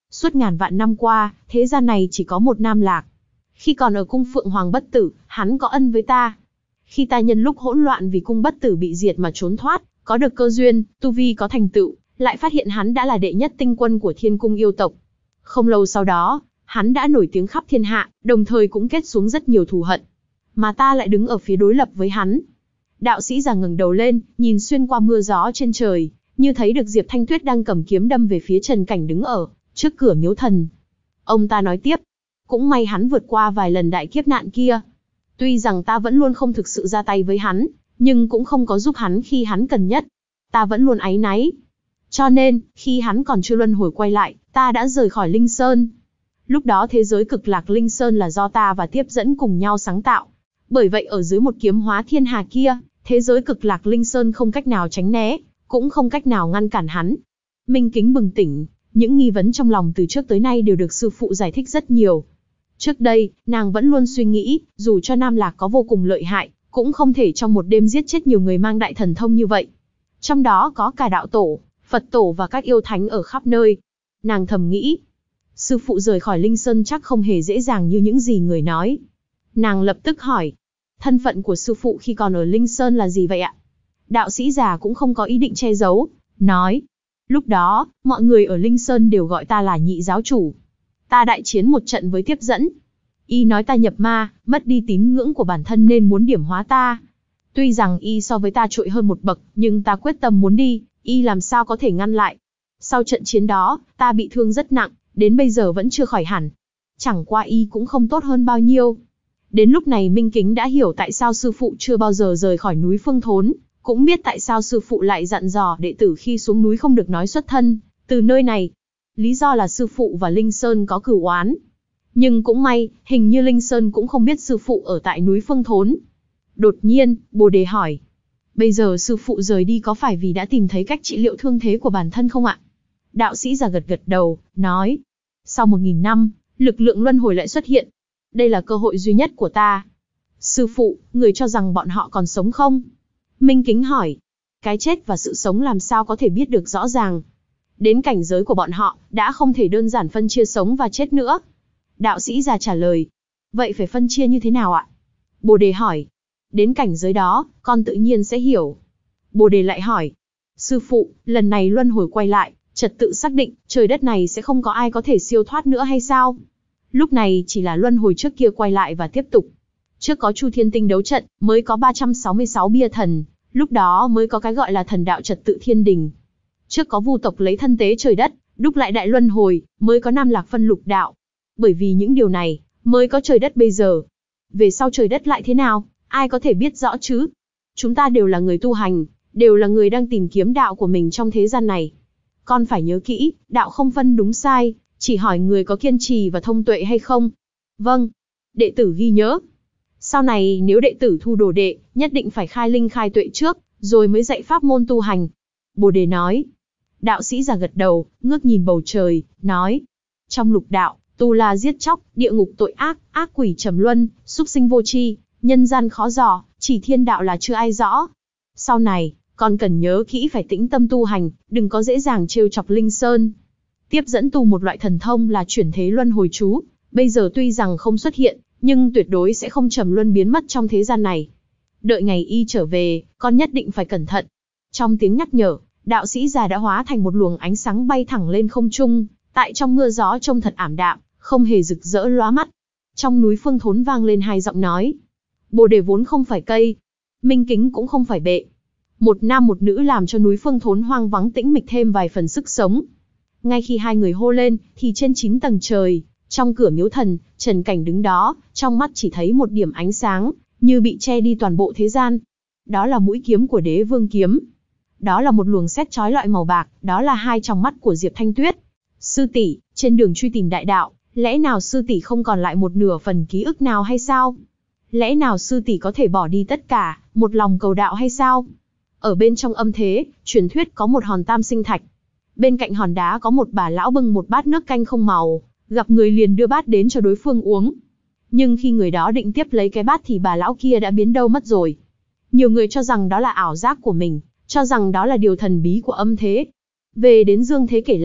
Suốt ngàn vạn năm qua, thế gian này chỉ có một Nam Lạc. Khi còn ở cung Phượng Hoàng Bất Tử, hắn có ân với ta. Khi ta nhân lúc hỗn loạn vì cung Bất Tử bị diệt mà trốn thoát, có được cơ duyên, tu vi có thành tựu, lại phát hiện hắn đã là đệ nhất tinh quân của Thiên Cung yêu tộc. Không lâu sau đó, hắn đã nổi tiếng khắp thiên hạ, đồng thời cũng kết xuống rất nhiều thù hận. Mà ta lại đứng ở phía đối lập với hắn. Đạo sĩ già ngẩng đầu lên, nhìn xuyên qua mưa gió trên trời, như thấy được Diệp Thanh Tuyết đang cầm kiếm đâm về phía Trần Cảnh đứng ở trước cửa miếu thần. Ông ta nói tiếp, cũng may hắn vượt qua vài lần đại kiếp nạn kia. Tuy rằng ta vẫn luôn không thực sự ra tay với hắn, nhưng cũng không có giúp hắn khi hắn cần nhất. Ta vẫn luôn áy náy. Cho nên, khi hắn còn chưa luân hồi quay lại, ta đã rời khỏi Linh Sơn. Lúc đó thế giới cực lạc Linh Sơn là do ta và Tiếp Dẫn cùng nhau sáng tạo. Bởi vậy ở dưới một kiếm hóa thiên hà kia, thế giới cực lạc Linh Sơn không cách nào tránh né, cũng không cách nào ngăn cản hắn. Minh Kính bừng tỉnh, những nghi vấn trong lòng từ trước tới nay đều được sư phụ giải thích rất nhiều. Trước đây, nàng vẫn luôn suy nghĩ, dù cho Nam Lạc có vô cùng lợi hại, cũng không thể trong một đêm giết chết nhiều người mang đại thần thông như vậy. Trong đó có cả đạo tổ, Phật tổ và các yêu thánh ở khắp nơi. Nàng thầm nghĩ, sư phụ rời khỏi Linh Sơn chắc không hề dễ dàng như những gì người nói. Nàng lập tức hỏi, thân phận của sư phụ khi còn ở Linh Sơn là gì vậy ạ? Đạo sĩ già cũng không có ý định che giấu, nói, lúc đó, mọi người ở Linh Sơn đều gọi ta là nhị giáo chủ. Ta đại chiến một trận với Tiếp Dẫn. Y nói ta nhập ma, mất đi tín ngưỡng của bản thân nên muốn điểm hóa ta. Tuy rằng Y so với ta trội hơn một bậc, nhưng ta quyết tâm muốn đi, Y làm sao có thể ngăn lại. Sau trận chiến đó, ta bị thương rất nặng, đến bây giờ vẫn chưa khỏi hẳn. Chẳng qua Y cũng không tốt hơn bao nhiêu. Đến lúc này Minh Kính đã hiểu tại sao sư phụ chưa bao giờ rời khỏi núi Phương Thốn, cũng biết tại sao sư phụ lại dặn dò đệ tử khi xuống núi không được nói xuất thân từ nơi này. Lý do là sư phụ và Linh Sơn có cửu oán. Nhưng cũng may, hình như Linh Sơn cũng không biết sư phụ ở tại núi Phương Thốn. Đột nhiên, Bồ Đề hỏi, bây giờ sư phụ rời đi có phải vì đã tìm thấy cách trị liệu thương thế của bản thân không ạ? Đạo sĩ già gật gật đầu, nói, sau một nghìn năm, lực lượng luân hồi lại xuất hiện. Đây là cơ hội duy nhất của ta. Sư phụ, người cho rằng bọn họ còn sống không? Minh Kính hỏi, cái chết và sự sống làm sao có thể biết được rõ ràng? Đến cảnh giới của bọn họ, đã không thể đơn giản phân chia sống và chết nữa. Đạo sĩ già trả lời, vậy phải phân chia như thế nào ạ? Bồ Đề hỏi, đến cảnh giới đó, con tự nhiên sẽ hiểu. Bồ Đề lại hỏi, sư phụ, lần này luân hồi quay lại, trật tự xác định, trời đất này sẽ không có ai có thể siêu thoát nữa hay sao? Lúc này chỉ là luân hồi trước kia quay lại và tiếp tục. Trước có Chu Thiên Tinh đấu trận, mới có ba trăm sáu mươi sáu bia thần, lúc đó mới có cái gọi là thần đạo trật tự thiên đình. Trước có Vu tộc lấy thân tế trời đất, đúc lại đại luân hồi, mới có Nam Lạc phân lục đạo. Bởi vì những điều này, mới có trời đất bây giờ. Về sau trời đất lại thế nào, ai có thể biết rõ chứ? Chúng ta đều là người tu hành, đều là người đang tìm kiếm đạo của mình trong thế gian này. Con phải nhớ kỹ, đạo không phân đúng sai, chỉ hỏi người có kiên trì và thông tuệ hay không. Vâng, đệ tử ghi nhớ. Sau này nếu đệ tử thu đồ đệ, nhất định phải khai linh khai tuệ trước, rồi mới dạy pháp môn tu hành. Bồ Đề nói. Đạo sĩ già gật đầu, ngước nhìn bầu trời, nói. Trong lục đạo, tu la giết chóc, địa ngục tội ác, ác quỷ trầm luân, súc sinh vô tri, nhân gian khó dò, chỉ thiên đạo là chưa ai rõ. Sau này, con cần nhớ kỹ phải tĩnh tâm tu hành, đừng có dễ dàng trêu chọc Linh Sơn. Tiếp Dẫn tu một loại thần thông là chuyển thế luân hồi chú, bây giờ tuy rằng không xuất hiện, nhưng tuyệt đối sẽ không trầm luân biến mất trong thế gian này. Đợi ngày Y trở về, con nhất định phải cẩn thận. Trong tiếng nhắc nhở, đạo sĩ già đã hóa thành một luồng ánh sáng bay thẳng lên không trung, tại trong mưa gió trông thật ảm đạm, không hề rực rỡ lóa mắt. Trong núi Phương Thốn vang lên hai giọng nói. Bồ Đề vốn không phải cây, Minh Kính cũng không phải bệ. Một nam một nữ làm cho núi Phương Thốn hoang vắng tĩnh mịch thêm vài phần sức sống. Ngay khi hai người hô lên, thì trên chín tầng trời, trong cửa miếu thần, Trần Cảnh đứng đó, trong mắt chỉ thấy một điểm ánh sáng, như bị che đi toàn bộ thế gian. Đó là mũi kiếm của Đế Vương kiếm. Đó là một luồng sét chói lọi màu bạc, đó là hai tròng mắt của Diệp Thanh Tuyết. Sư tỷ, trên đường truy tìm đại đạo, lẽ nào sư tỷ không còn lại một nửa phần ký ức nào hay sao? Lẽ nào sư tỷ có thể bỏ đi tất cả, một lòng cầu đạo hay sao? Ở bên trong âm thế, truyền thuyết có một hòn tam sinh thạch. Bên cạnh hòn đá có một bà lão bưng một bát nước canh không màu, gặp người liền đưa bát đến cho đối phương uống. Nhưng khi người đó định tiếp lấy cái bát thì bà lão kia đã biến đâu mất rồi. Nhiều người cho rằng đó là ảo giác của mình, cho rằng đó là điều thần bí của âm thế. Về đến dương thế kể lại,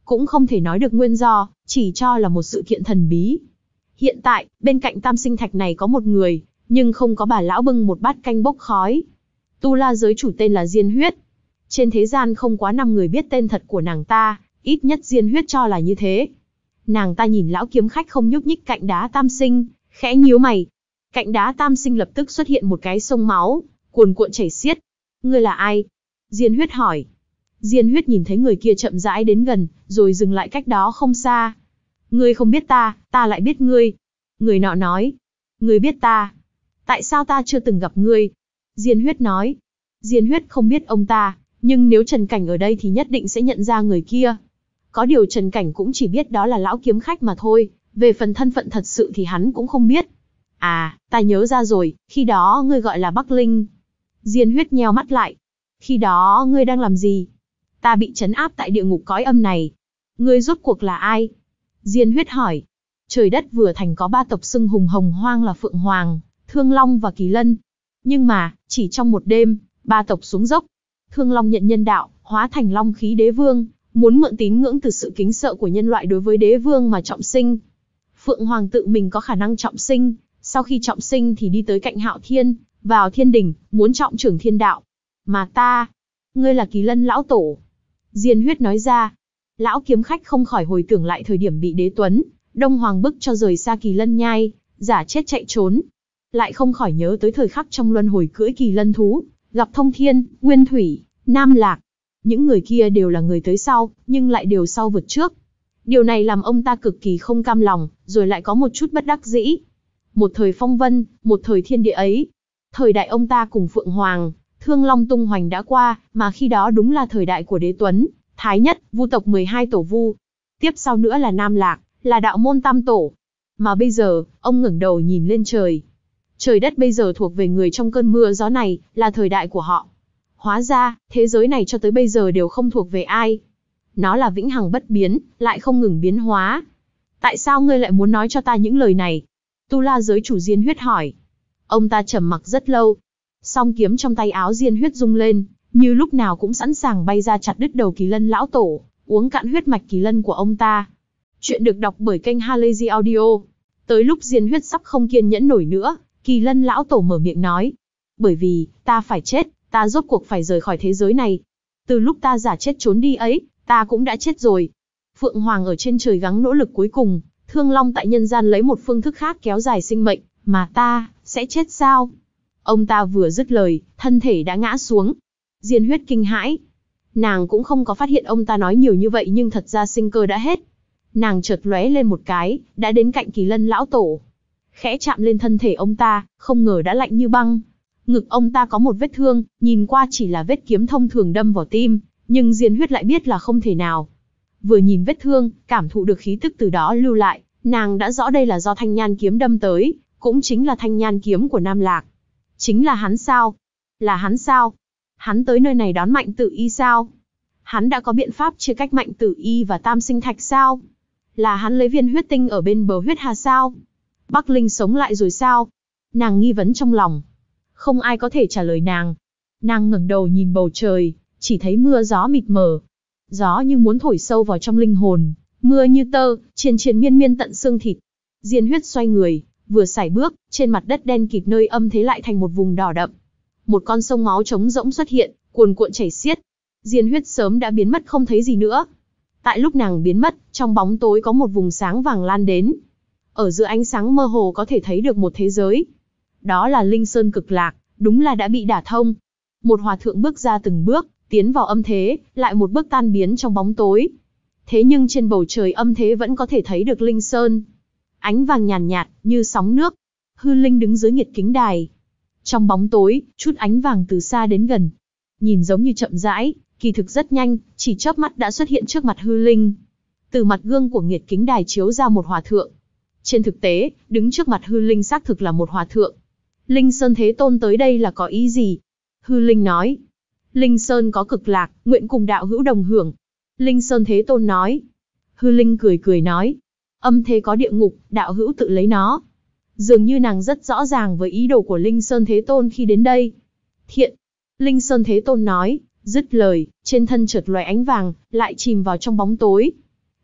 cũng không thể nói được nguyên do, chỉ cho là một sự kiện thần bí. Hiện tại, bên cạnh tam sinh thạch này có một người, nhưng không có bà lão bưng một bát canh bốc khói. Tu La giới chủ tên là Diên Huyết. Trên thế gian không quá năm người biết tên thật của nàng ta, ít nhất Diên Huyết cho là như thế. Nàng ta nhìn lão kiếm khách không nhúc nhích cạnh đá tam sinh, khẽ nhíu mày. Cạnh đá tam sinh lập tức xuất hiện một cái sông máu, cuồn cuộn chảy xiết. Ngươi là ai? Diên Huyết hỏi. Diên Huyết nhìn thấy người kia chậm rãi đến gần, rồi dừng lại cách đó không xa. Ngươi không biết ta, ta lại biết ngươi. Người nọ nói. Ngươi biết ta. Tại sao ta chưa từng gặp ngươi? Diên Huyết nói. Diên Huyết không biết ông ta, nhưng nếu Trần Cảnh ở đây thì nhất định sẽ nhận ra người kia. Có điều Trần Cảnh cũng chỉ biết đó là lão kiếm khách mà thôi, về phần thân phận thật sự thì hắn cũng không biết. À, ta nhớ ra rồi, khi đó ngươi gọi là Bắc Linh. Diên Huyết nheo mắt lại. Khi đó ngươi đang làm gì? Ta bị trấn áp tại địa ngục cõi âm này. Ngươi rốt cuộc là ai? Diên Huyết hỏi. Trời đất vừa thành có ba tộc xưng hùng hồng hoang là Phượng Hoàng, Thương Long và Kỳ Lân. Nhưng mà, chỉ trong một đêm, ba tộc xuống dốc. Thương Long nhận nhân đạo, hóa thành Long khí đế vương, muốn mượn tín ngưỡng từ sự kính sợ của nhân loại đối với đế vương mà trọng sinh. Phượng Hoàng tự mình có khả năng trọng sinh, sau khi trọng sinh thì đi tới cạnh Hạo Thiên, vào thiên đỉnh, muốn trọng trưởng thiên đạo. Mà ta, ngươi là Kỳ Lân lão tổ. Diên Huyết nói ra. Lão kiếm khách không khỏi hồi tưởng lại thời điểm bị Đế Tuấn, Đông Hoàng bức cho rời xa Kỳ Lân nhai, giả chết chạy trốn. Lại không khỏi nhớ tới thời khắc trong luân hồi cưỡi Kỳ Lân thú, gặp Thông Thiên, Nguyên Thủy, Nam Lạc. Những người kia đều là người tới sau, nhưng lại đều sau vượt trước. Điều này làm ông ta cực kỳ không cam lòng, rồi lại có một chút bất đắc dĩ. Một thời phong vân, một thời thiên địa ấy. Thời đại ông ta cùng Phượng Hoàng, Thương Long tung hoành đã qua, mà khi đó đúng là thời đại của Đế Tuấn, Thái Nhất, Vu tộc mười hai tổ Vu. Tiếp sau nữa là Nam Lạc, là đạo môn tam tổ. Mà bây giờ, ông ngẩng đầu nhìn lên trời. Trời đất bây giờ thuộc về người trong cơn mưa gió này, là thời đại của họ. Hóa ra, thế giới này cho tới bây giờ đều không thuộc về ai. Nó là vĩnh hằng bất biến, lại không ngừng biến hóa. Tại sao ngươi lại muốn nói cho ta những lời này? Tu La giới chủ Diên Huyết hỏi. Ông ta trầm mặc rất lâu. Song kiếm trong tay áo Diên Huyết rung lên, như lúc nào cũng sẵn sàng bay ra chặt đứt đầu Kỳ Lân lão tổ, uống cạn huyết mạch Kỳ Lân của ông ta. Chuyện được đọc bởi kênh Halazy Audio. Tới lúc Diên Huyết sắp không kiên nhẫn nổi nữa, Kỳ Lân lão tổ mở miệng nói. Bởi vì, ta phải chết, ta rốt cuộc phải rời khỏi thế giới này. Từ lúc ta giả chết trốn đi ấy, ta cũng đã chết rồi. Phượng Hoàng ở trên trời gắng nỗ lực cuối cùng, Thương Long tại nhân gian lấy một phương thức khác kéo dài sinh mệnh, mà ta, sẽ chết sao? Ông ta vừa dứt lời, thân thể đã ngã xuống. Diên Huyết kinh hãi. Nàng cũng không có phát hiện ông ta nói nhiều như vậy nhưng thật ra sinh cơ đã hết. Nàng chợt lóe lên một cái, đã đến cạnh Kỳ Lân lão tổ. Khẽ chạm lên thân thể ông ta, không ngờ đã lạnh như băng. Ngực ông ta có một vết thương, nhìn qua chỉ là vết kiếm thông thường đâm vào tim, nhưng Diên Huyết lại biết là không thể nào. Vừa nhìn vết thương, cảm thụ được khí tức từ đó lưu lại, nàng đã rõ đây là do thanh nhan kiếm đâm tới, cũng chính là thanh nhan kiếm của Nam Lạc. Chính là hắn sao? Là hắn sao? Hắn tới nơi này đón Mạnh Tử Y sao? Hắn đã có biện pháp chia cách Mạnh Tử Y và Tam Sinh Thạch sao? Là hắn lấy viên huyết tinh ở bên bờ huyết hà sao? Bắc Linh sống lại rồi sao? Nàng nghi vấn trong lòng. Không ai có thể trả lời nàng. Nàng ngẩng đầu nhìn bầu trời, chỉ thấy mưa gió mịt mờ. Gió như muốn thổi sâu vào trong linh hồn, mưa như tơ, triền triền miên miên tận xương thịt. Diên Huyết xoay người, vừa sải bước, trên mặt đất đen kịt nơi âm thế lại thành một vùng đỏ đậm. Một con sông máu trống rỗng xuất hiện, cuồn cuộn chảy xiết. Diên Huyết sớm đã biến mất không thấy gì nữa. Tại lúc nàng biến mất, trong bóng tối có một vùng sáng vàng lan đến. Ở giữa ánh sáng mơ hồ có thể thấy được một thế giới. Đó là Linh Sơn Cực Lạc, đúng là đã bị đả thông. Một hòa thượng bước ra từng bước, tiến vào âm thế, lại một bước tan biến trong bóng tối. Thế nhưng trên bầu trời âm thế vẫn có thể thấy được Linh Sơn. Ánh vàng nhàn nhạt, nhạt, như sóng nước. Hư Linh đứng dưới nhiệt kính đài. Trong bóng tối, chút ánh vàng từ xa đến gần. Nhìn giống như chậm rãi, kỳ thực rất nhanh, chỉ chớp mắt đã xuất hiện trước mặt Hư Linh. Từ mặt gương của nhiệt kính đài chiếu ra một hòa thượng. Trên thực tế, đứng trước mặt Hư Linh xác thực là một hòa thượng. Linh Sơn Thế Tôn tới đây là có ý gì? Hư Linh nói. Linh Sơn có cực lạc, nguyện cùng đạo hữu đồng hưởng. Linh Sơn Thế Tôn nói. Hư Linh cười cười nói. Âm thế có địa ngục, đạo hữu tự lấy nó. Dường như nàng rất rõ ràng với ý đồ của Linh Sơn Thế Tôn khi đến đây. Thiện. Linh Sơn Thế Tôn nói, dứt lời, trên thân chợt lóe ánh vàng, lại chìm vào trong bóng tối.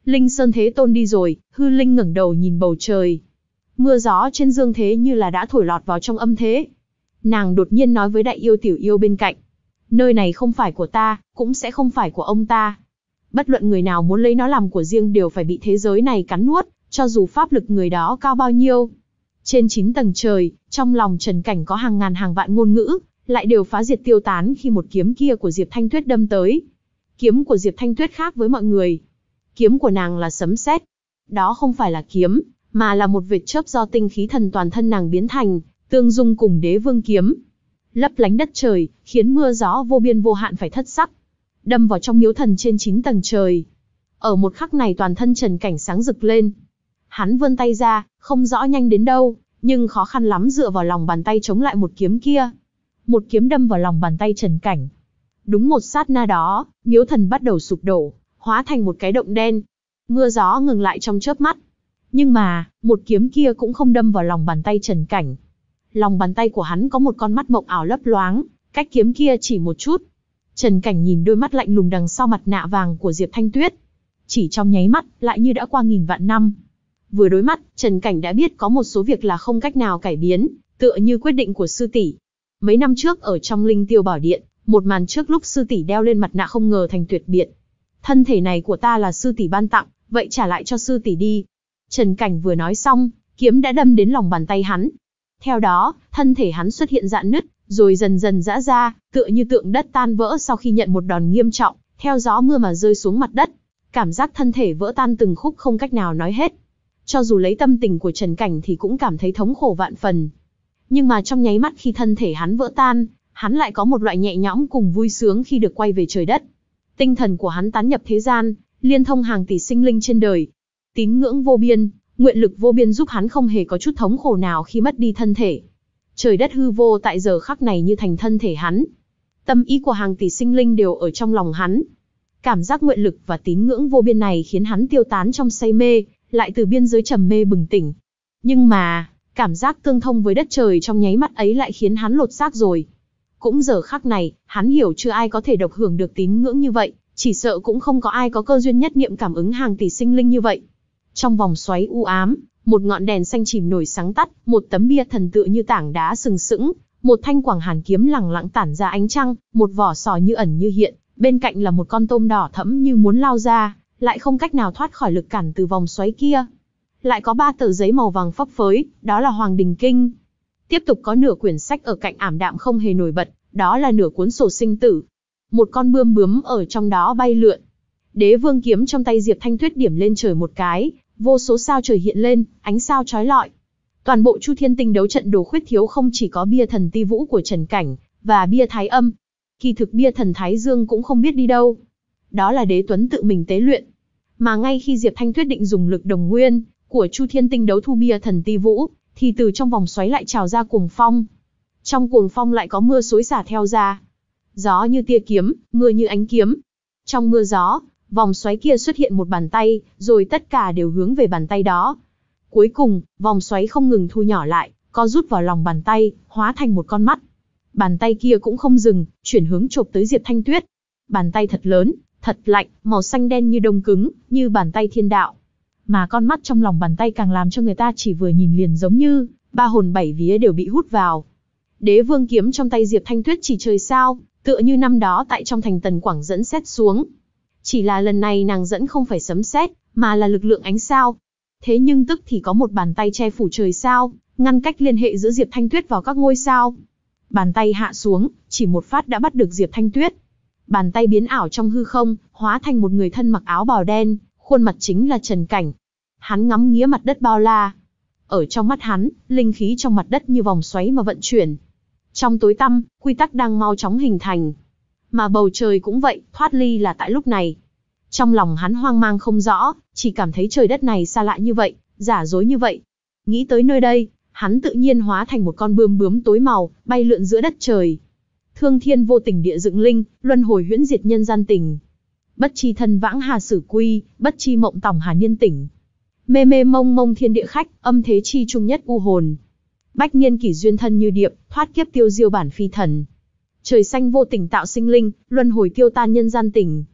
Linh Sơn Thế Tôn đi rồi, hư linh ngẩng đầu nhìn bầu trời. Mưa gió trên dương thế như là đã thổi lọt vào trong âm thế. Nàng đột nhiên nói với đại yêu tiểu yêu bên cạnh. Nơi này không phải của ta, cũng sẽ không phải của ông ta. Bất luận người nào muốn lấy nó làm của riêng đều phải bị thế giới này cắn nuốt, cho dù pháp lực người đó cao bao nhiêu. Trên chín tầng trời, trong lòng Trần Cảnh có hàng ngàn hàng vạn ngôn ngữ, lại đều phá diệt tiêu tán khi một kiếm kia của Diệp Thanh Tuyết đâm tới. Kiếm của Diệp Thanh Tuyết khác với mọi người. Kiếm của nàng là sấm sét. Đó không phải là kiếm, mà là một vệt chớp do tinh khí thần toàn thân nàng biến thành, tương dung cùng Đế Vương kiếm. Lấp lánh đất trời, khiến mưa gió vô biên vô hạn phải thất sắc. Đâm vào trong miếu thần trên chín tầng trời. Ở một khắc này toàn thân Trần Cảnh sáng rực lên. Hắn vươn tay ra, không rõ nhanh đến đâu, nhưng khó khăn lắm dựa vào lòng bàn tay chống lại một kiếm kia. Một kiếm đâm vào lòng bàn tay Trần Cảnh. Đúng một sát na đó, miếu thần bắt đầu sụp đổ, hóa thành một cái động đen. Mưa gió ngừng lại trong chớp mắt. Nhưng mà, một kiếm kia cũng không đâm vào lòng bàn tay Trần Cảnh. Lòng bàn tay của hắn có một con mắt mộng ảo lấp loáng, cách kiếm kia chỉ một chút. Trần Cảnh nhìn đôi mắt lạnh lùng đằng sau mặt nạ vàng của Diệp Thanh Tuyết. Chỉ trong nháy mắt, lại như đã qua nghìn vạn năm. Vừa đối mắt, Trần Cảnh đã biết có một số việc là không cách nào cải biến, tựa như quyết định của sư tỷ. Mấy năm trước ở trong Linh Tiêu Bảo Điện, một màn trước lúc sư tỷ đeo lên mặt nạ không ngờ thành tuyệt biệt. Thân thể này của ta là sư tỷ ban tặng, vậy trả lại cho sư tỷ đi. Trần Cảnh vừa nói xong, kiếm đã đâm đến lòng bàn tay hắn. Theo đó, thân thể hắn xuất hiện rạn nứt, rồi dần dần giã ra, tựa như tượng đất tan vỡ sau khi nhận một đòn nghiêm trọng, theo gió mưa mà rơi xuống mặt đất. Cảm giác thân thể vỡ tan từng khúc không cách nào nói hết. Cho dù lấy tâm tình của Trần Cảnh thì cũng cảm thấy thống khổ vạn phần. Nhưng mà trong nháy mắt khi thân thể hắn vỡ tan, hắn lại có một loại nhẹ nhõm cùng vui sướng khi được quay về trời đất. Tinh thần của hắn tán nhập thế gian, liên thông hàng tỷ sinh linh trên đời. Tín ngưỡng vô biên, nguyện lực vô biên giúp hắn không hề có chút thống khổ nào khi mất đi thân thể. Trời đất hư vô tại giờ khắc này như thành thân thể hắn. Tâm ý của hàng tỷ sinh linh đều ở trong lòng hắn. Cảm giác nguyện lực và tín ngưỡng vô biên này khiến hắn tiêu tán trong say mê, lại từ biên giới trầm mê bừng tỉnh. Nhưng mà, cảm giác tương thông với đất trời trong nháy mắt ấy lại khiến hắn lột xác rồi. Cũng giờ khắc này, hắn hiểu chưa ai có thể độc hưởng được tín ngưỡng như vậy, chỉ sợ cũng không có ai có cơ duyên nhất niệm cảm ứng hàng tỷ sinh linh như vậy. Trong vòng xoáy u ám, một ngọn đèn xanh chìm nổi sáng tắt, một tấm bia thần tựa như tảng đá sừng sững, một thanh quảng hàn kiếm lẳng lặng tản ra ánh trăng, một vỏ sò như ẩn như hiện, bên cạnh là một con tôm đỏ thẫm như muốn lao ra, lại không cách nào thoát khỏi lực cản từ vòng xoáy kia. Lại có ba tờ giấy màu vàng phấp phới, đó là Hoàng Đình Kinh. Tiếp tục có nửa quyển sách ở cạnh ảm đạm không hề nổi bật, đó là nửa cuốn sổ sinh tử. Một con bươm bướm ở trong đó bay lượn. Đế Vương kiếm trong tay Diệp Thanh Tuyết điểm lên trời một cái, vô số sao trời hiện lên, ánh sao chói lọi. Toàn bộ Chu Thiên Tinh đấu trận đồ khuyết thiếu không chỉ có bia thần ti vũ của Trần Cảnh, và bia Thái Âm. Kỳ thực bia thần Thái Dương cũng không biết đi đâu. Đó là Đế Tuấn tự mình tế luyện. Mà ngay khi Diệp Thanh Tuyết định dùng lực đồng nguyên của Chu Thiên Tinh đấu thu bia thần ti vũ, thì từ trong vòng xoáy lại trào ra cuồng phong. Trong cuồng phong lại có mưa xối xả theo ra. Gió như tia kiếm, mưa như ánh kiếm. Trong mưa gió, vòng xoáy kia xuất hiện một bàn tay, rồi tất cả đều hướng về bàn tay đó. Cuối cùng, vòng xoáy không ngừng thu nhỏ lại, co rút vào lòng bàn tay, hóa thành một con mắt. Bàn tay kia cũng không dừng, chuyển hướng chộp tới Diệp Thanh Tuyết. Bàn tay thật lớn, thật lạnh, màu xanh đen như đông cứng, như bàn tay thiên đạo. Mà con mắt trong lòng bàn tay càng làm cho người ta chỉ vừa nhìn liền giống như ba hồn bảy vía đều bị hút vào. Đế Vương kiếm trong tay Diệp Thanh Tuyết chỉ trời sao, tựa như năm đó tại trong thành Tần Quảng dẫn sét xuống. Chỉ là lần này nàng dẫn không phải sấm sét, mà là lực lượng ánh sao. Thế nhưng tức thì có một bàn tay che phủ trời sao, ngăn cách liên hệ giữa Diệp Thanh Tuyết vào các ngôi sao. Bàn tay hạ xuống, chỉ một phát đã bắt được Diệp Thanh Tuyết. Bàn tay biến ảo trong hư không, hóa thành một người thân mặc áo bào đen, khuôn mặt chính là Trần Cảnh. Hắn ngắm nghía mặt đất bao la. Ở trong mắt hắn, linh khí trong mặt đất như vòng xoáy mà vận chuyển. Trong tối tăm, quy tắc đang mau chóng hình thành. Mà bầu trời cũng vậy, thoát ly là tại lúc này. Trong lòng hắn hoang mang không rõ, chỉ cảm thấy trời đất này xa lạ như vậy, giả dối như vậy. Nghĩ tới nơi đây, hắn tự nhiên hóa thành một con bươm bướm tối màu, bay lượn giữa đất trời. Thương thiên vô tình địa dựng linh, luân hồi huyễn diệt nhân gian tình. Bất chi thân vãng hà sử quy, bất chi mộng tòng hà niên tỉnh. Mê mê mông mông thiên địa khách, âm thế chi trung nhất u hồn. Bách niên kỷ duyên thân như điệp, thoát kiếp tiêu diêu bản phi thần. Trời xanh vô tình tạo sinh linh, luân hồi tiêu tan nhân gian tình.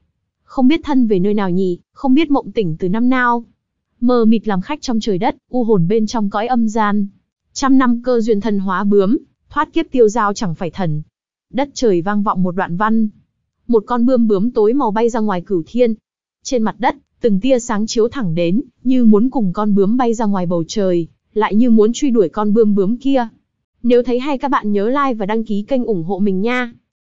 Không biết thân về nơi nào nhỉ, không biết mộng tỉnh từ năm nào. Mờ mịt làm khách trong trời đất, u hồn bên trong cõi âm gian. Trăm năm cơ duyên thân hóa bướm, thoát kiếp tiêu dao chẳng phải thần. Đất trời vang vọng một đoạn văn. Một con bươm bướm tối màu bay ra ngoài cửu thiên. Trên mặt đất, từng tia sáng chiếu thẳng đến, như muốn cùng con bướm bay ra ngoài bầu trời, lại như muốn truy đuổi con bươm bướm kia. Nếu thấy hay các bạn nhớ like và đăng ký kênh ủng hộ mình nha.